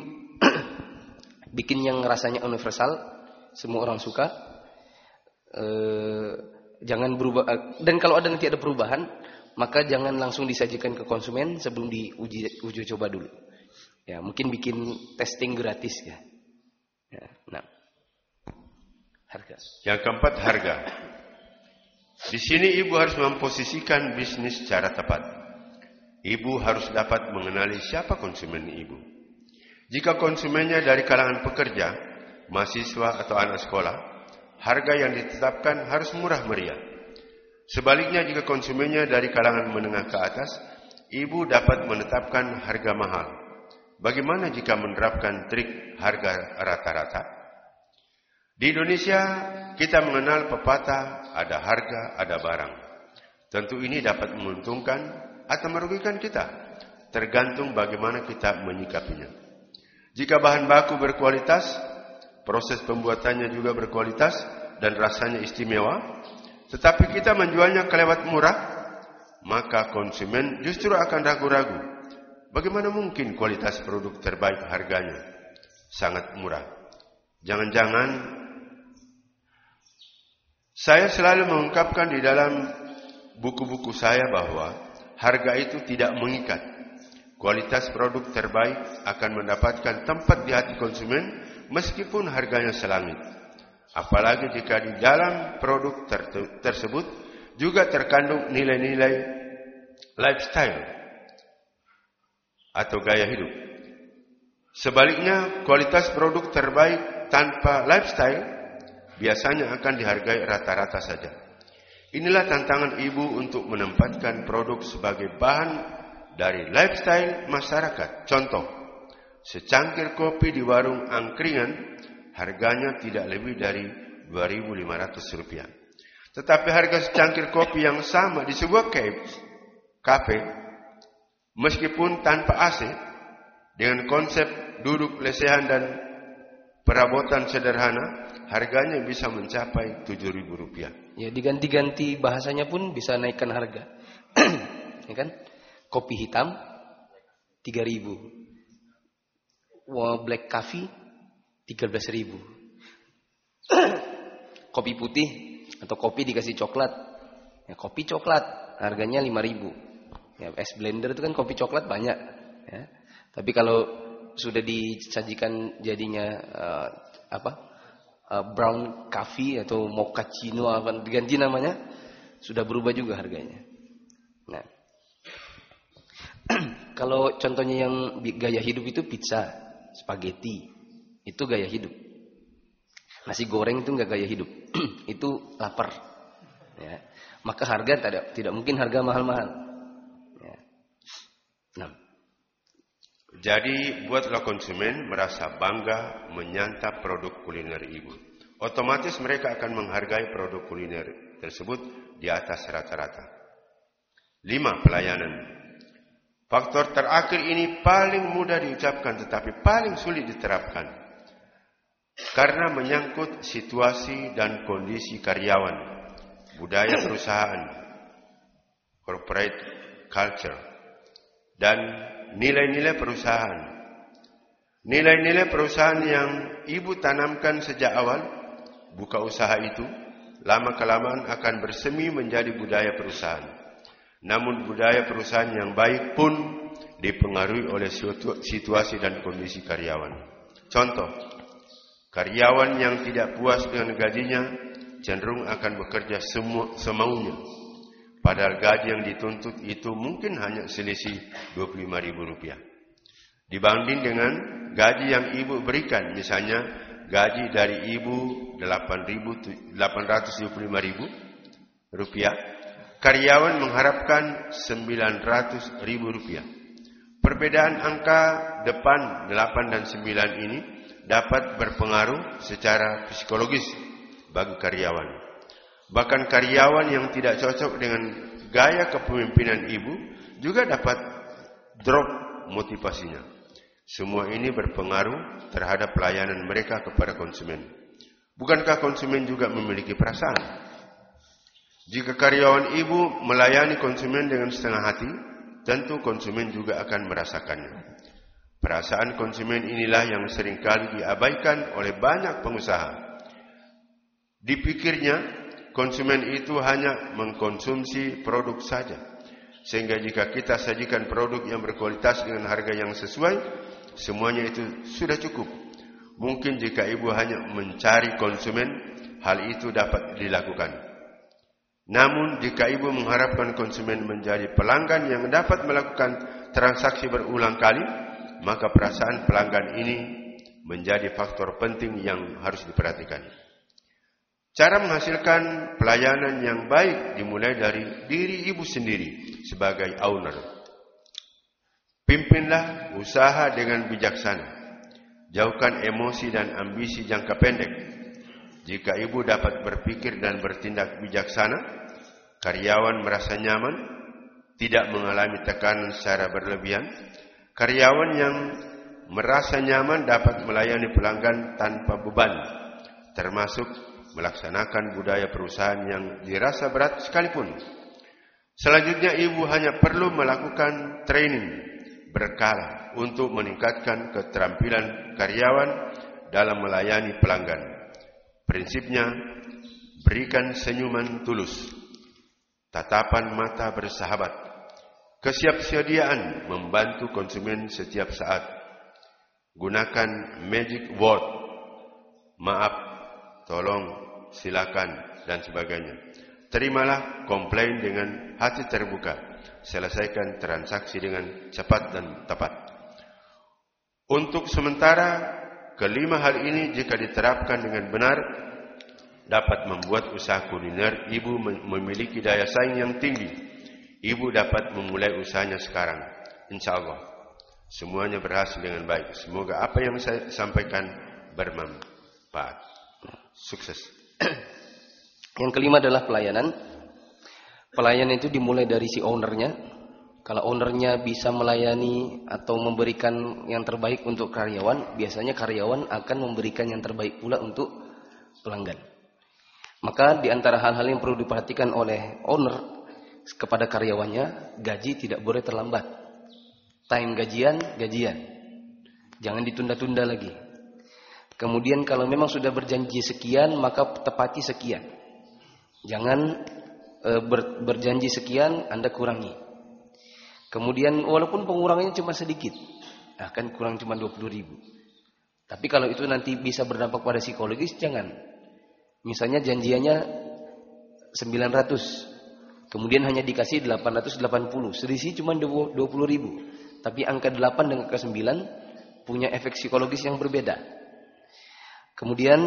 bikin yang rasanya universal, semua orang suka. Jangan berubah. Dan kalau nanti ada perubahan, maka jangan langsung disajikan ke konsumen sebelum diuji coba dulu. Ya, mungkin bikin testing gratis ya. Ya, nah. Harga. Yang keempat, harga. Di sini ibu harus memposisikan bisnis secara tepat. Ibu harus dapat mengenali siapa konsumen ibu. Jika konsumennya dari kalangan pekerja, mahasiswa atau anak sekolah, harga yang ditetapkan harus murah meriah. Sebaliknya jika konsumennya dari kalangan menengah ke atas, ibu dapat menetapkan harga mahal. Bagaimana jika menerapkan trik harga rata-rata? Di Indonesia kita mengenal pepatah ada harga, ada barang. Tentu ini dapat menguntungkan atau merugikan kita, tergantung bagaimana kita menyikapinya. Jika bahan baku berkualitas, proses pembuatannya juga berkualitas dan rasanya istimewa, tetapi kita menjualnya kelewat murah, maka konsumen justru akan ragu-ragu. Bagaimana mungkin kualitas produk terbaik harganya sangat murah? Jangan-jangan saya selalu mengungkapkan di dalam buku-buku saya bahwa harga itu tidak mengikat. Kualitas produk terbaik akan mendapatkan tempat di hati konsumen meskipun harganya selangit. Apalagi jika di dalam produk tersebut juga terkandung nilai-nilai lifestyle atau gaya hidup. Sebaliknya, kualitas produk terbaik tanpa lifestyle biasanya akan dihargai rata-rata saja. Inilah tantangan ibu untuk menempatkan produk sebagai bahan dari lifestyle masyarakat. Contoh, secangkir kopi di warung angkringan harganya tidak lebih dari Rp2.500. Tetapi harga secangkir kopi yang sama di sebuah kafe, meskipun tanpa AC, dengan konsep duduk lesehan dan perabotan sederhana, harganya bisa mencapai Rp7.000. Ya, diganti-ganti bahasanya pun bisa naikkan harga. Ya kan? Kopi hitam 3.000. Black coffee 13.000. Kopi putih atau kopi dikasih coklat. Ya, kopi coklat harganya 5.000. Ya, es blender itu kan kopi coklat banyak. Ya. Tapi kalau sudah disajikan jadinya brown coffee atau mochaccino apa diganti namanya, sudah berubah juga harganya. Nah, kalau contohnya yang gaya hidup itu pizza, spaghetti, itu gaya hidup. Nasi goreng itu enggak gaya hidup, itu lapar. Ya. Maka harga tidak mungkin harga mahal-mahal. Ya. Nah. Jadi buatlah konsumen merasa bangga menyantap produk kuliner ibu. Otomatis mereka akan menghargai produk kuliner tersebut di atas rata-rata. 5. Pelayanan. Faktor terakhir ini paling mudah diucapkan tetapi paling sulit diterapkan. Karena menyangkut situasi dan kondisi karyawan, budaya perusahaan, corporate culture, dan nilai-nilai perusahaan. Nilai-nilai perusahaan yang ibu tanamkan sejak awal buka usaha itu, lama-kelamaan akan bersemi menjadi budaya perusahaan. Namun budaya perusahaan yang baik pun dipengaruhi oleh situasi dan kondisi karyawan. Contoh, karyawan yang tidak puas dengan gajinya cenderung akan bekerja semaunya. Padahal gaji yang dituntut itu mungkin hanya selisih Rp25.000. Dibanding dengan gaji yang ibu berikan, misalnya gaji dari ibu Rp875.000, karyawan mengharapkan Rp900.000. Perbedaan angka depan 8 dan 9 ini dapat berpengaruh secara psikologis bagi karyawan. Bahkan karyawan yang tidak cocok dengan gaya kepemimpinan ibu juga dapat drop motivasinya. Semua ini berpengaruh terhadap pelayanan mereka kepada konsumen. Bukankah konsumen juga memiliki perasaan? Jika karyawan ibu melayani konsumen dengan setengah hati, tentu konsumen juga akan merasakannya. Perasaan konsumen inilah yang seringkali diabaikan oleh banyak pengusaha. Dipikirnya, konsumen itu hanya mengkonsumsi produk saja. Sehingga jika kita sajikan produk yang berkualitas dengan harga yang sesuai, semuanya itu sudah cukup. Mungkin jika ibu hanya mencari konsumen, hal itu dapat dilakukan. Namun jika ibu mengharapkan konsumen menjadi pelanggan yang dapat melakukan transaksi berulang kali, maka perasaan pelanggan ini menjadi faktor penting yang harus diperhatikan. Cara menghasilkan pelayanan yang baik dimulai dari diri ibu sendiri sebagai owner. Pimpinlah usaha dengan bijaksana. Jauhkan emosi dan ambisi jangka pendek. Jika ibu dapat berpikir dan bertindak bijaksana, karyawan merasa nyaman, tidak mengalami tekanan secara berlebihan. Karyawan yang merasa nyaman dapat melayani pelanggan tanpa beban, termasuk melaksanakan budaya perusahaan yang dirasa berat sekalipun. Selanjutnya ibu hanya perlu melakukan training berkala untuk meningkatkan keterampilan karyawan dalam melayani pelanggan. Prinsipnya, berikan senyuman tulus. tatapan mata bersahabat, kesiapsiagaan membantu konsumen setiap saat. Gunakan magic word, maaf, tolong, silakan, dan sebagainya. Terimalah komplain dengan hati terbuka. Selesaikan transaksi dengan cepat dan tepat. Untuk sementara, kelima hal ini jika diterapkan dengan benar, dapat membuat usaha kuliner ibu memiliki daya saing yang tinggi. Ibu dapat memulai usahanya sekarang. Insya Allah semuanya berhasil dengan baik. Semoga apa yang saya sampaikan bermanfaat. Sukses. Yang kelima adalah pelayanan. Pelayanan itu dimulai dari si ownernya. Kalau ownernya bisa melayani atau memberikan yang terbaik untuk karyawan, biasanya karyawan akan memberikan yang terbaik pula untuk pelanggan. Maka di antara hal-hal yang perlu diperhatikan oleh owner kepada karyawannya, gaji tidak boleh terlambat. Time gajian. Jangan ditunda-tunda lagi. Kemudian kalau memang sudah berjanji sekian, maka tepati sekian. Jangan berjanji sekian, Anda kurangi. Kemudian walaupun pengurangannya cuma sedikit, akan kurang cuma 20.000. Tapi kalau itu nanti bisa berdampak pada psikologis, jangan. Misalnya janjiannya 900, kemudian hanya dikasih 880, selisih cuma 20.000. Tapi angka 8 dengan angka 9 punya efek psikologis yang berbeda. Kemudian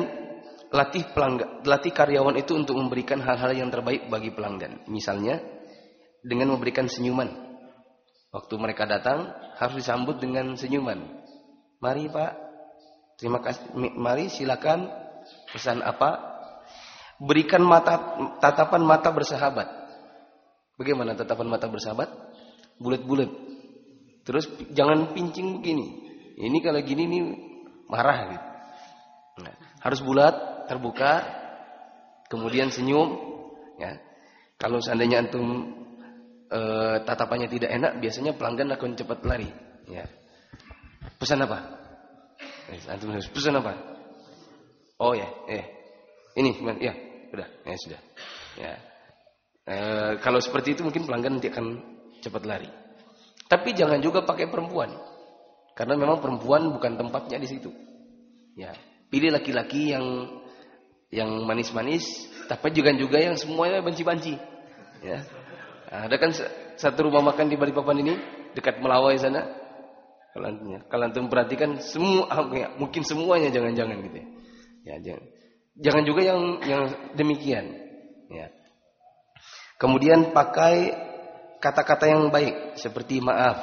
latih karyawan itu untuk memberikan hal-hal yang terbaik bagi pelanggan. Misalnya dengan memberikan senyuman. Waktu mereka datang harus disambut dengan senyuman. Mari Pak, terima kasih. Mari silakan, pesan apa? Berikan tatapan mata bersahabat. Bagaimana tatapan mata bersahabat? Bulat-bulat. Terus jangan pincing begini. Ini kalau gini nih marah gitu. Nah, harus bulat, terbuka, kemudian senyum. Ya. Kalau seandainya antum tatapannya tidak enak, biasanya pelanggan akan cepat lari. Ya. Pesan apa? Antum pesan apa? Oh ya, ini, ya, udah, ya sudah. Ya. Kalau seperti itu mungkin pelanggan nanti akan cepat lari. Tapi jangan juga pakai perempuan, karena memang perempuan bukan tempatnya di situ. Ya, pilih laki-laki yang manis-manis, tapi juga yang semuanya banci-banci. Ya, ada kan satu rumah makan di Balikpapan ini dekat Melawai sana. Kalau antum perhatikan semua, mungkin semuanya jangan-jangan gitu. Ya, jangan juga yang demikian. Ya. Kemudian pakai kata-kata yang baik seperti maaf,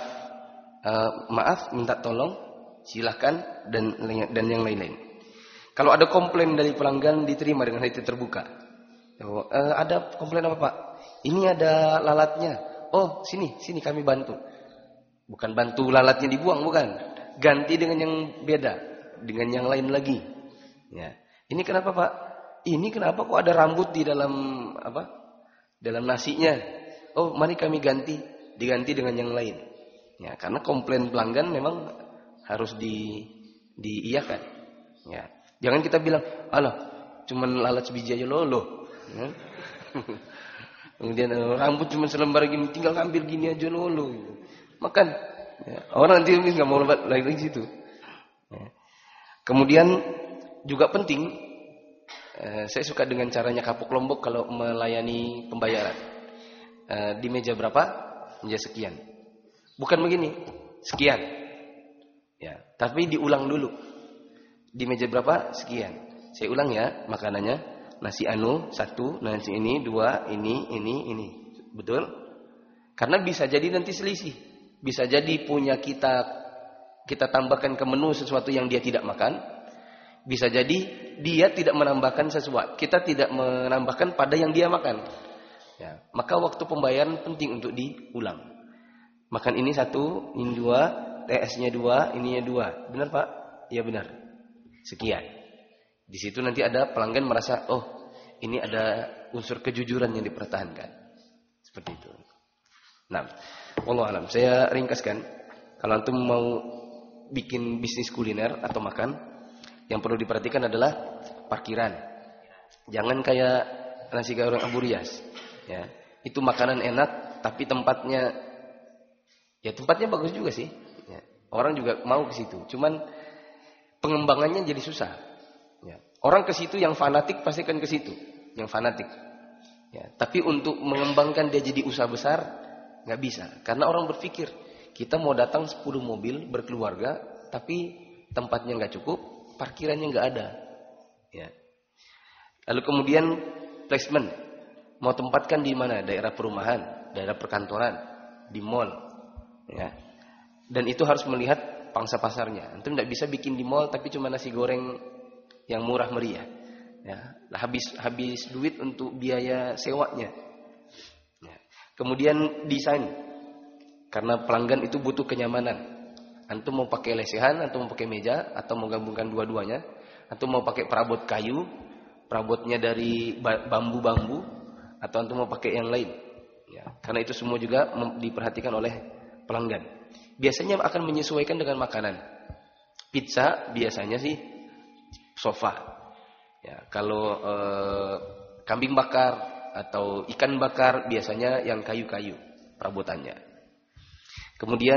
minta tolong, silahkan dan yang lain-lain. Kalau ada komplain dari pelanggan diterima dengan hati terbuka. Ada komplain apa Pak? Ini ada lalatnya. Oh sini kami bantu. Bukan bantu lalatnya dibuang, bukan. Ganti dengan yang beda, dengan yang lain lagi. Ya. Ini kenapa Pak? Ini kenapa kok ada rambut di dalam dalam nasinya? Oh, mari kami diganti dengan yang lain. Ya, karena komplain pelanggan memang harus diiyakan. Ya. Jangan kita bilang, "Alah, cuman lalat sebiji aja loh." Ya. Kemudian rambut cuma selembar gini, tinggal ambil gini aja loh. Makan. Ya. Orang nanti enggak mau lagi situ. Ya. Kemudian juga penting, saya suka dengan caranya Kapuk Lombok kalau melayani pembayaran. Di meja berapa? Meja sekian. Bukan begini, sekian. Ya, tapi diulang dulu. Di meja berapa? Sekian. Saya ulang ya, makanannya nasi anu 1, nasi ini 2, ini. Betul? Karena bisa jadi nanti selisih. Bisa jadi punya kita tambahkan ke menu sesuatu yang dia tidak makan. Bisa jadi dia tidak menambahkan sesuatu. Kita tidak menambahkan pada yang dia makan. Ya, maka waktu pembayaran penting untuk diulang. Makan ini 1, ini 2, TS-nya 2, ininya 2. Benar Pak? Iya benar. Sekian. Di situ nanti ada pelanggan merasa, oh ini ada unsur kejujuran yang dipertahankan. Seperti itu. Nah, wallahu alam. Saya ringkaskan. Kalau antum mau bikin bisnis kuliner atau makan, yang perlu diperhatikan adalah parkiran. Jangan kayak nasi goreng Abu Riyas. Ya, itu makanan enak, tapi tempatnya bagus juga sih. Ya, orang juga mau ke situ. Cuman pengembangannya jadi susah. Ya, orang ke situ yang fanatik pasti kan ke situ, yang fanatik. Ya, tapi untuk mengembangkan dia jadi usaha besar nggak bisa, karena orang berpikir kita mau datang 10 mobil berkeluarga, tapi tempatnya nggak cukup, parkirannya nggak ada. Ya. Lalu kemudian placement, mau tempatkan di mana? Daerah perumahan, daerah perkantoran, di mall. Ya. Dan itu harus melihat pangsa pasarnya. Antum tidak bisa bikin di mall tapi cuma nasi goreng yang murah meriah. Ya. Habis duit untuk biaya sewanya. Ya. Kemudian desain, karena pelanggan itu butuh kenyamanan. Antum mau pakai lesehan, antum mau pakai meja, atau mau gabungkan dua-duanya, antum mau pakai perabot kayu, perabotnya dari bambu-bambu, atau antum mau pakai yang lain. Ya, karena itu semua juga diperhatikan oleh pelanggan. Biasanya akan menyesuaikan dengan makanan. Pizza biasanya sih sofa. Ya, kalau kambing bakar atau ikan bakar biasanya yang kayu-kayu perabotannya. Kemudian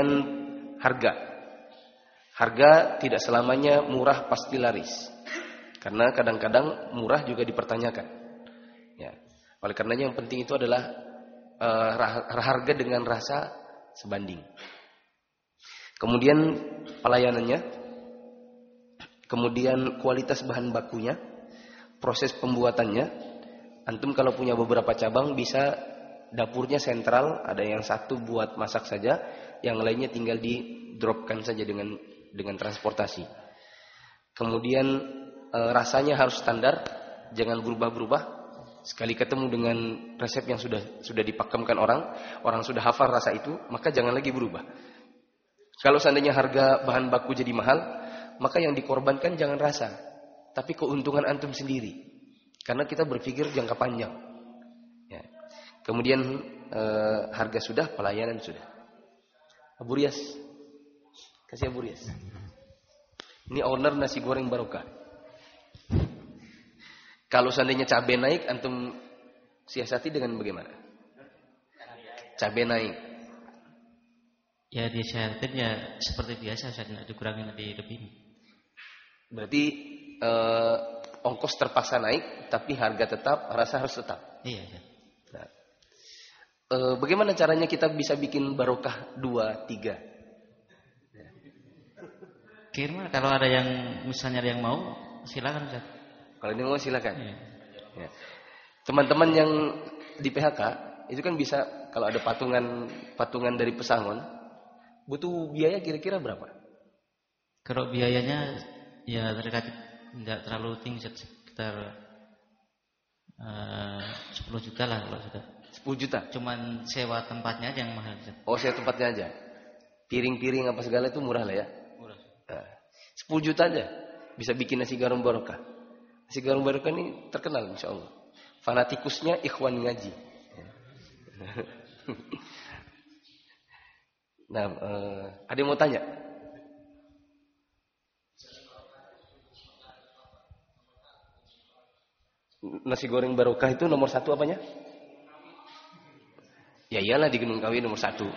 harga tidak selamanya murah pasti laris. Karena kadang-kadang murah juga dipertanyakan. Ya. Oleh karenanya yang penting itu adalah harga dengan rasa sebanding. Kemudian pelayanannya, kemudian kualitas bahan bakunya, proses pembuatannya. Antum kalau punya beberapa cabang bisa dapurnya sentral, ada yang satu buat masak saja, yang lainnya tinggal di dropkan saja dengan transportasi. Kemudian rasanya harus standar, jangan berubah-berubah. Sekali ketemu dengan resep yang sudah dipakemkan orang sudah hafal rasa itu, maka jangan lagi berubah. Kalau seandainya harga bahan baku jadi mahal, maka yang dikorbankan jangan rasa, tapi keuntungan antum sendiri. Karena kita berpikir jangka panjang. Ya. Kemudian harga sudah, pelayanan sudah. Abu Rias, kasih Abu Rias. Ini owner nasi goreng barokah. Kalau seandainya cabai naik, antum siasati dengan bagaimana? Cabai naik. Ya disiasatin ya seperti biasa, saya tidak dikurangin lebih. Berarti ongkos terpaksa naik, tapi harga tetap, rasa harus tetap. Iya. Nah, bagaimana caranya kita bisa bikin barokah 2, 3? Kira kalau ada yang misalnya yang mau, silakan Ustaz. Kalau ini mau silakan. Iya. Ya. Teman-teman yang di PHK itu kan bisa, kalau ada patungan dari pesangon, butuh biaya kira-kira berapa? Kalau biayanya ya terkait tidak terlalu tinggi, sekitar 10 juta lah kalau sudah. 10 juta? Cuman sewa tempatnya aja yang mahal. Oh, sewa tempatnya aja. Piring-piring apa segala itu murah lah ya? Murah. Nah, 10 juta aja bisa bikin nasi garam barokah. Nasi garam barokah ini terkenal insya Allah. Fanatikusnya ikhwan ngaji. Nah, ada yang mau tanya? Nasi goreng barokah itu nomor 1 apanya? Ya iyalah di Gunung Kawi nomor 1.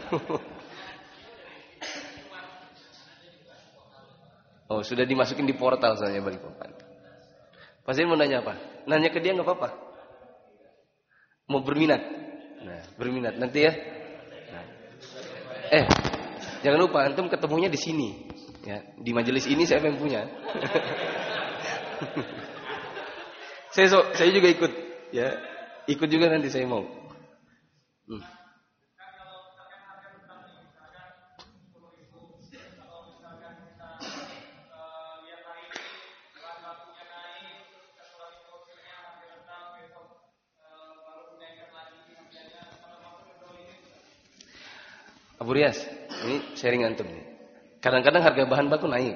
Oh, sudah dimasukin di portal soalnya Balikpapan. Pasti mau nanya apa? Nanya ke dia nggak apa-apa. Mau berminat? Nah, berminat nanti ya. Nah. Jangan lupa antum ketemunya di sini. Ya, di majelis ini saya yang punya. Saya juga ikut, ya. Ikut juga nanti saya mau. Abu Rias, ini sharing antum nih. Kadang-kadang harga bahan baku naik.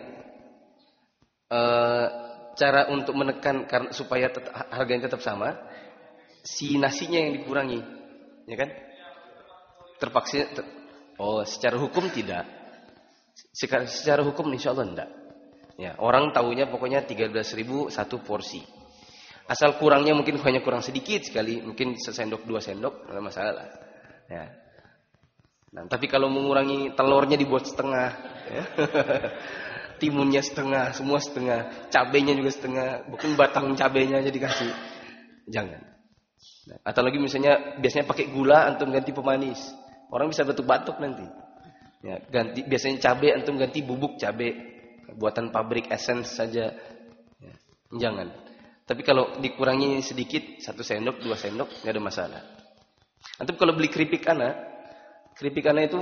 Cara untuk menekan supaya harganya tetap sama, si nasinya yang dikurangi, ya kan? Terpaksa. Secara hukum tidak. Secara hukum insya Allah enggak. Ya, orang tahunya pokoknya 13.000 satu porsi. Asal kurangnya mungkin hanya kurang sedikit sekali, mungkin 1 sendok 2 sendok, nggak masalah. Ya. Nah, tapi kalau mengurangi telurnya dibuat setengah, ya. Timunnya setengah, semua setengah, cabenya juga setengah, bukan batang cabenya aja dikasih, jangan. Nah, atau lagi misalnya biasanya pakai gula, antum ganti pemanis, orang bisa batuk-batuk nanti. Ya, ganti biasanya cabai, antum ganti bubuk cabai, buatan pabrik essence saja, ya, jangan. Tapi kalau dikurangi sedikit, 1 sendok, 2 sendok, nggak ada masalah. Antum kalau beli keripik anak itu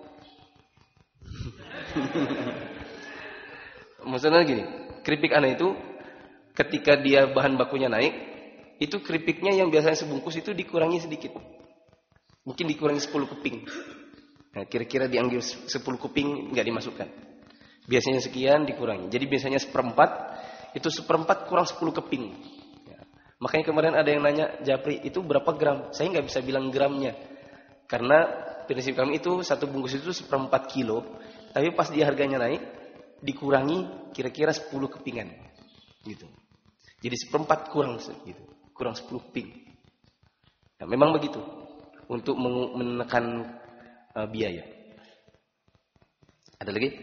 maksudnya gini, keripik anak itu ketika dia bahan bakunya naik, itu keripiknya yang biasanya sebungkus itu dikurangi sedikit. Mungkin dikurangi 10 keping. Nah, kira-kira diambil 10 keping nggak dimasukkan. Biasanya sekian dikurangi. Jadi biasanya 1/4, itu 1/4 kurang 10 keping. Ya. Makanya kemarin ada yang nanya, Japri itu berapa gram? Saya nggak bisa bilang gramnya. Karena prinsip kami itu satu bungkus itu 1/4 kilo. Tapi pas dia harganya naik, dikurangi kira-kira 10 kepingan. Gitu. Jadi 1/4 kurang gitu. Kurang 10 keping. Nah, memang begitu. Untuk menekan biaya. Ada lagi?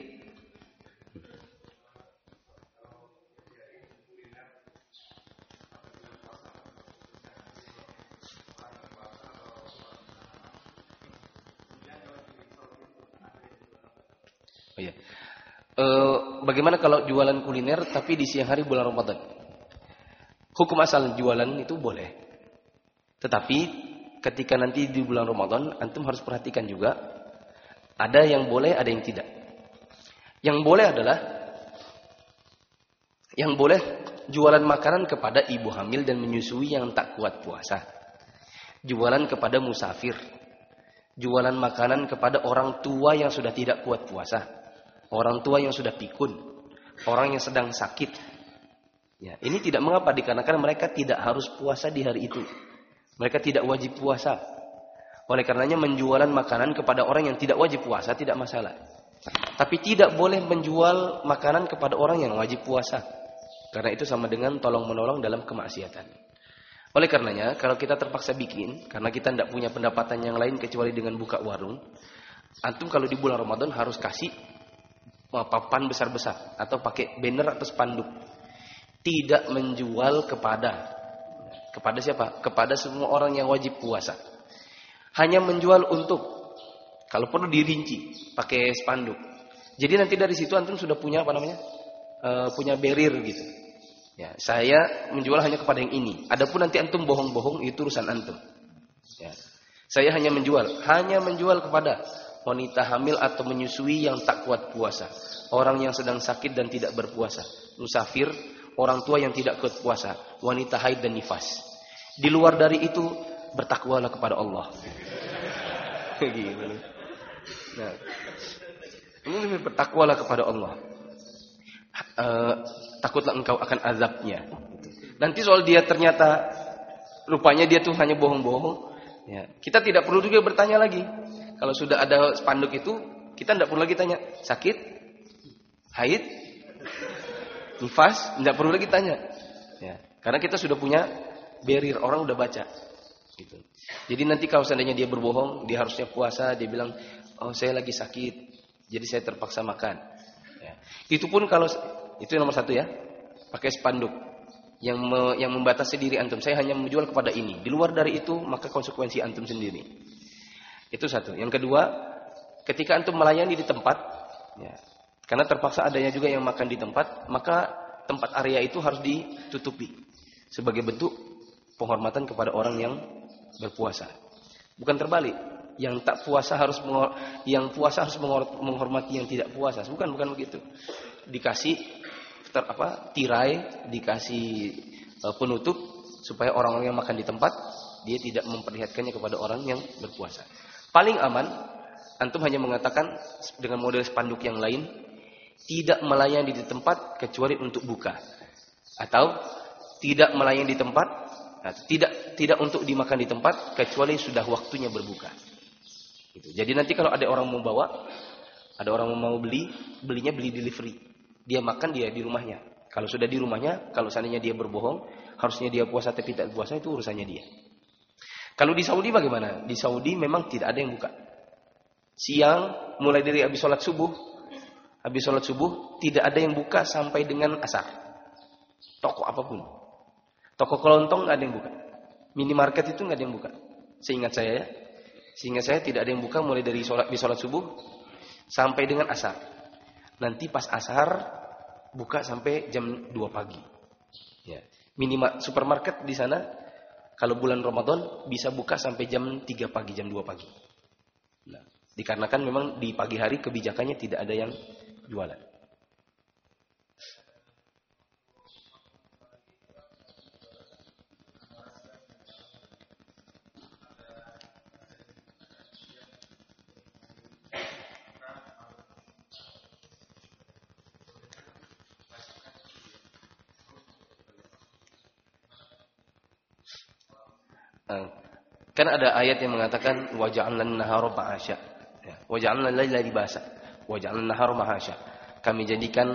Oh iya. Bagaimana kalau jualan kuliner tapi di siang hari bulan Ramadan? Hukum asal jualan itu boleh. Tetapi ketika nanti di bulan Ramadan, antum harus perhatikan juga, ada yang boleh, ada yang tidak. Yang boleh jualan makanan kepada ibu hamil dan menyusui yang tak kuat puasa. Jualan kepada musafir. Jualan makanan kepada orang tua yang sudah tidak kuat puasa. Orang tua yang sudah pikun. Orang yang sedang sakit. Ya, ini tidak mengapa dikarenakan mereka tidak harus puasa di hari itu. Mereka tidak wajib puasa. Oleh karenanya menjualan makanan kepada orang yang tidak wajib puasa tidak masalah. Tapi tidak boleh menjual makanan kepada orang yang wajib puasa. Karena itu sama dengan tolong-menolong dalam kemaksiatan. Oleh karenanya kalau kita terpaksa bikin, karena kita tidak punya pendapatan yang lain kecuali dengan buka warung, antum kalau di bulan Ramadan harus kasih papan besar-besar atau pakai banner atau spanduk. Tidak menjual kepada siapa? Kepada semua orang yang wajib puasa. Hanya menjual untuk, kalau perlu dirinci, pakai spanduk. Jadi nanti dari situ antum sudah punya punya barrier gitu. Ya, saya menjual hanya kepada yang ini. Adapun nanti antum bohong-bohong itu urusan antum. Ya. Saya hanya menjual kepada wanita hamil atau menyusui yang tak kuat puasa, orang yang sedang sakit dan tidak berpuasa, musafir, orang tua yang tidak kuat puasa, wanita haid dan nifas. Di luar dari itu bertakwalah kepada Allah. Nah, ini bertakwalah kepada Allah. Takutlah engkau akan azabnya. Nanti soal dia ternyata rupanya dia tuh hanya bohong-bohong, ya, kita tidak perlu juga bertanya lagi. Kalau sudah ada spanduk itu, kita tidak perlu lagi tanya sakit, haid, nifas, tidak perlu lagi tanya. Ya, karena kita sudah punya barrier, orang udah baca. Gitu. Jadi nanti kalau seandainya dia berbohong, dia harusnya puasa, dia bilang, oh saya lagi sakit, jadi saya terpaksa makan. Ya. Itu pun kalau itu nomor 1 ya, pakai spanduk yang membatasi diri antum. Saya hanya menjual kepada ini. Di luar dari itu maka konsekuensi antum sendiri. Itu 1. Yang kedua, ketika antum melayani di tempat, ya, karena terpaksa adanya juga yang makan di tempat, maka tempat area itu harus ditutupi sebagai bentuk penghormatan kepada orang yang berpuasa. Bukan terbalik. Yang tak puasa harus menghormati yang tidak puasa. Bukan begitu. Dikasih tirai, dikasih penutup supaya orang-orang yang makan di tempat dia tidak memperlihatkannya kepada orang yang berpuasa. Paling aman antum hanya mengatakan dengan model spanduk yang lain, tidak melayani di tempat kecuali untuk buka, atau tidak melayani di tempat, tidak untuk dimakan di tempat kecuali sudah waktunya berbuka. Gitu. Jadi nanti kalau ada orang mau bawa, ada orang mau belinya beli delivery. Dia makan dia di rumahnya. Kalau sudah di rumahnya, kalau seandainya dia berbohong, harusnya dia puasa tapi tidak puasa, itu urusannya dia. Kalau di Saudi bagaimana? Di Saudi memang tidak ada yang buka. Siang mulai dari habis sholat subuh tidak ada yang buka sampai dengan asar. Toko apapun, toko kelontong nggak ada yang buka, minimarket itu nggak ada yang buka. Seingat saya tidak ada yang buka mulai dari sholat subuh sampai dengan asar. Nanti pas asar buka sampai jam 2 pagi. Ya. Minimal supermarket di sana kalau bulan Ramadan bisa buka sampai jam 3 pagi, jam 2 pagi. Nah, dikarenakan memang di pagi hari kebijakannya tidak ada yang jualan. Kan ada ayat yang mengatakan waja'alna an-nahara ma'asya. Waja'alna al-laila libasa. Waja'alna an-nahara ma'asya. Kami jadikan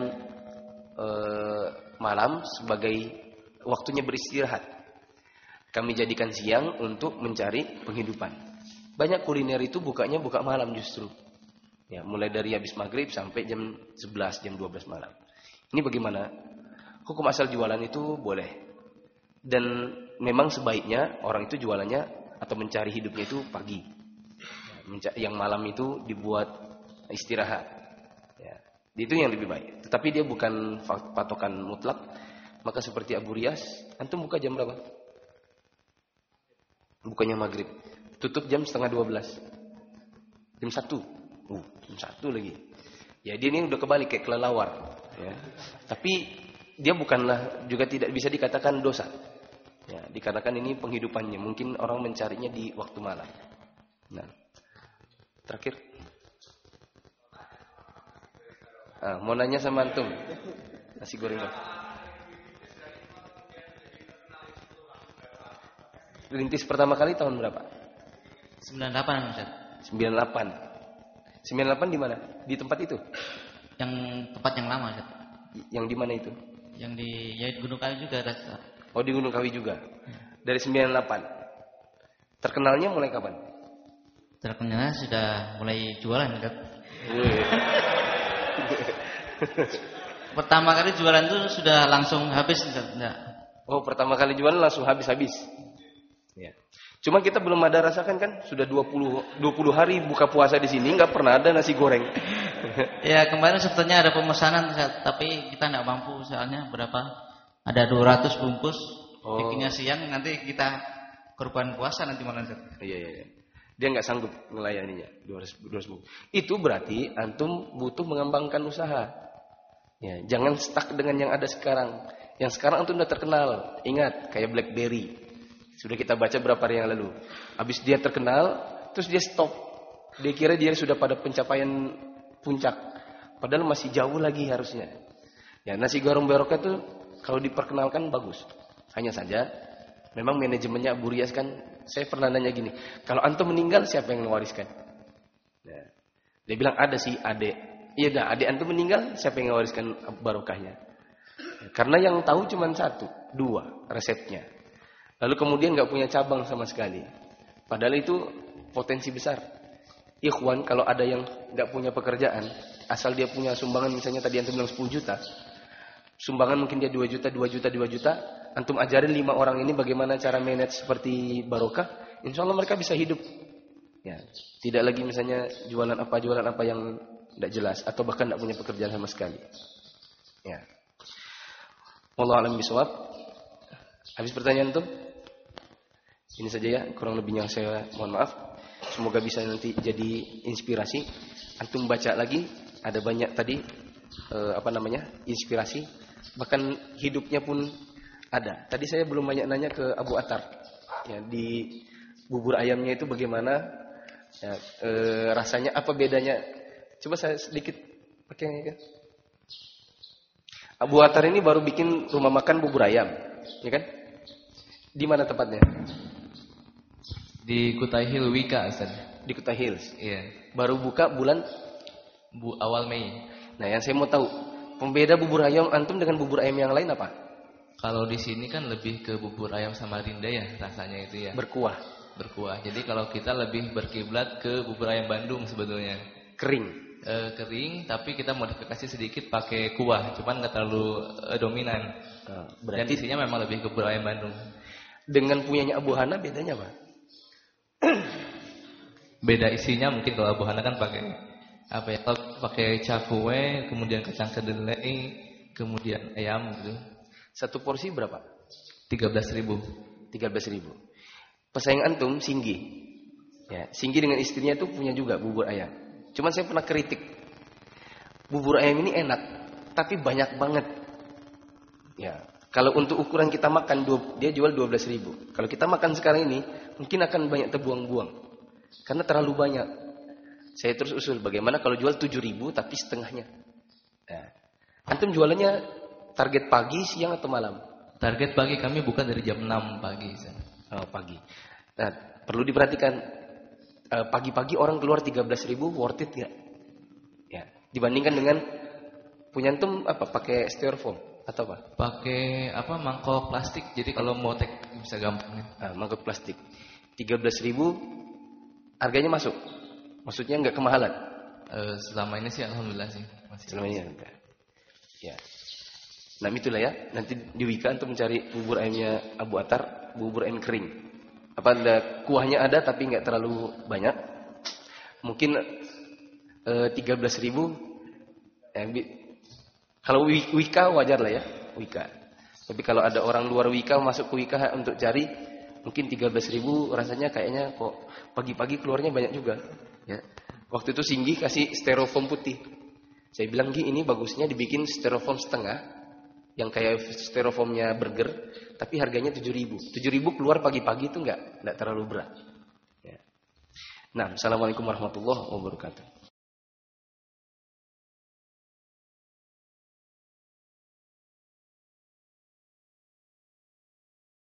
malam sebagai waktunya beristirahat. Kami jadikan siang untuk mencari penghidupan. Banyak kuliner itu bukanya buka malam justru. Ya, mulai dari habis maghrib sampai jam 11, jam 12 malam. Ini bagaimana? Hukum asal jualan itu boleh. Dan memang sebaiknya orang itu jualannya atau mencari hidupnya itu pagi. Yang malam itu dibuat istirahat. Ya, itu yang lebih baik. Tetapi dia bukan patokan mutlak. Maka seperti Abu Riyas, antum buka jam berapa? Bukannya maghrib. Tutup jam 11:30. Jam 1. Jam 1 lagi. Ya, dia ini udah kebalik kayak kelelawar. Ya. Tapi dia bukanlah, juga tidak bisa dikatakan dosa. Ya, dikarenakan ini penghidupannya. Mungkin orang mencarinya di waktu malam. Nah, terakhir. Mau nanya sama antum. Nasi goreng. Rintis pertama kali tahun berapa? 98 Ustaz. 98. 98 di mana? Di tempat itu? Yang tempat yang lama Ustaz. Yang di mana itu? Yang di Gunung Kawi juga ada. Oh, di Gunung Kawi juga. Dari 98. Terkenalnya mulai kapan? Terkenalnya sudah mulai jualan Ustaz. Pertama kali jualan itu sudah langsung habis Ustaz. Oh, pertama kali jualan langsung habis-habis. Ya. Cuma kita belum ada rasakan kan, sudah 20 hari buka puasa di sini nggak pernah ada nasi goreng. Ya, kemarin sebetulnya ada pemesanan tapi kita nggak mampu, soalnya berapa? Ada 200 bungkus. Bikinnya siang, nanti kita korban puasa nanti malam. Iya. Dia nggak sanggup melayaninya 200 bungkus. Itu berarti antum butuh mengembangkan usaha. Ya, jangan stuck dengan yang ada sekarang. Yang sekarang antum udah terkenal. Ingat, kayak BlackBerry. Sudah kita baca berapa hari yang lalu. Habis dia terkenal, terus dia stop. Dia kira dia sudah pada pencapaian puncak. Padahal masih jauh lagi harusnya. Ya, nasi goreng barokah itu kalau diperkenalkan bagus. Hanya saja, memang manajemennya Abu Riyas kan, saya pernah nanya gini, kalau antum meninggal siapa yang mewariskan? Ya. Dia bilang ada sih adek. Iya dah, adek antum meninggal siapa yang mewariskan barokahnya? Ya, karena yang tahu cuma 1, 2 resepnya. Lalu kemudian nggak punya cabang sama sekali. Padahal itu potensi besar. Ikhwan, kalau ada yang nggak punya pekerjaan, asal dia punya sumbangan, misalnya tadi antum bilang 10 juta, sumbangan mungkin dia 2 juta, antum ajarin 5 orang ini bagaimana cara manage seperti barokah, insya Allah mereka bisa hidup. Ya, tidak lagi misalnya jualan apa yang tidak jelas, atau bahkan tidak punya pekerjaan sama sekali. Ya. Wallahu a'lam bishawab. Habis pertanyaan tuh? Ini saja ya, kurang lebihnya saya mohon maaf. Semoga bisa nanti jadi inspirasi. Antum baca lagi, ada banyak tadi inspirasi. Bahkan hidupnya pun ada. Tadi saya belum banyak nanya ke Abu Attar. Ya, di bubur ayamnya itu bagaimana? Ya, rasanya apa bedanya? Coba saya sedikit pakai kan. Abu Attar ini baru bikin rumah makan bubur ayam, ya kan? Di mana tempatnya? Di Kutai Hill Wika, Ustaz. Di Kutai Hills. Iya. Baru buka bulan Awal Mei. Nah, yang saya mau tahu, pembeda bubur ayam antum dengan bubur ayam yang lain apa? Kalau di sini kan lebih ke bubur ayam Samarinda ya rasanya itu ya. Berkuah. Berkuah. Jadi kalau kita lebih berkiblat ke bubur ayam Bandung sebetulnya. Kering. Kering, tapi kita modifikasi sedikit pakai kuah, cuman nggak terlalu dominan. Dan Berarti isinya memang lebih ke bubur ayam Bandung. dengan punyanya Abu Hana bedanya apa? Beda isinya mungkin kalau Abu Hana kan pakai apa ya? Pakai cakwe, kemudian kacang kedelai, kemudian ayam gitu. Satu porsi berapa? 13.000. 13.000. Pesaing antum Singgi. Ya, Singgi dengan istrinya itu punya juga bubur ayam. Cuman saya pernah kritik. Bubur ayam ini enak, tapi banyak banget. Ya, kalau untuk ukuran kita makan dia jual 12.000. Kalau kita makan sekarang ini, mungkin akan banyak terbuang-buang. Karena terlalu banyak. Saya terus usul bagaimana kalau jual 7.000 tapi setengahnya. Nah, antum jualannya target pagi, siang atau malam? Target pagi kami bukan dari jam 6 pagi. Oh, pagi. Nah, perlu diperhatikan pagi-pagi orang keluar 13.000 worth it nggak? Ya, dibandingkan dengan punya antum apa? Pakai styrofoam atau apa? Pakai apa? Mangkok plastik. Jadi kalau mau take bisa gampang. Mangkok plastik. 13.000 harganya masuk. Maksudnya nggak kemahalan. Selama ini sih alhamdulillah sih. Masih Selama ini enggak. Ya. Nah, itulah ya. Nanti di Wika antum mencari bubur ayamnya Abu Attar, bubur ayam kering. Apa ada kuahnya ada tapi nggak terlalu banyak. Mungkin 13.000. Kalau Wika wajar lah ya, Wika. Tapi kalau ada orang luar Wika masuk ke Wika untuk cari, mungkin 13.000 rasanya kayaknya kok pagi-pagi keluarnya banyak juga. Ya. Waktu itu Singgi kasih styrofoam putih. Saya bilang ini bagusnya dibikin styrofoam setengah. Yang kayak styrofoamnya burger, tapi harganya 7.000. 7.000 keluar pagi-pagi itu enggak terlalu berat. Ya. Nah, assalamualaikum warahmatullahi wabarakatuh.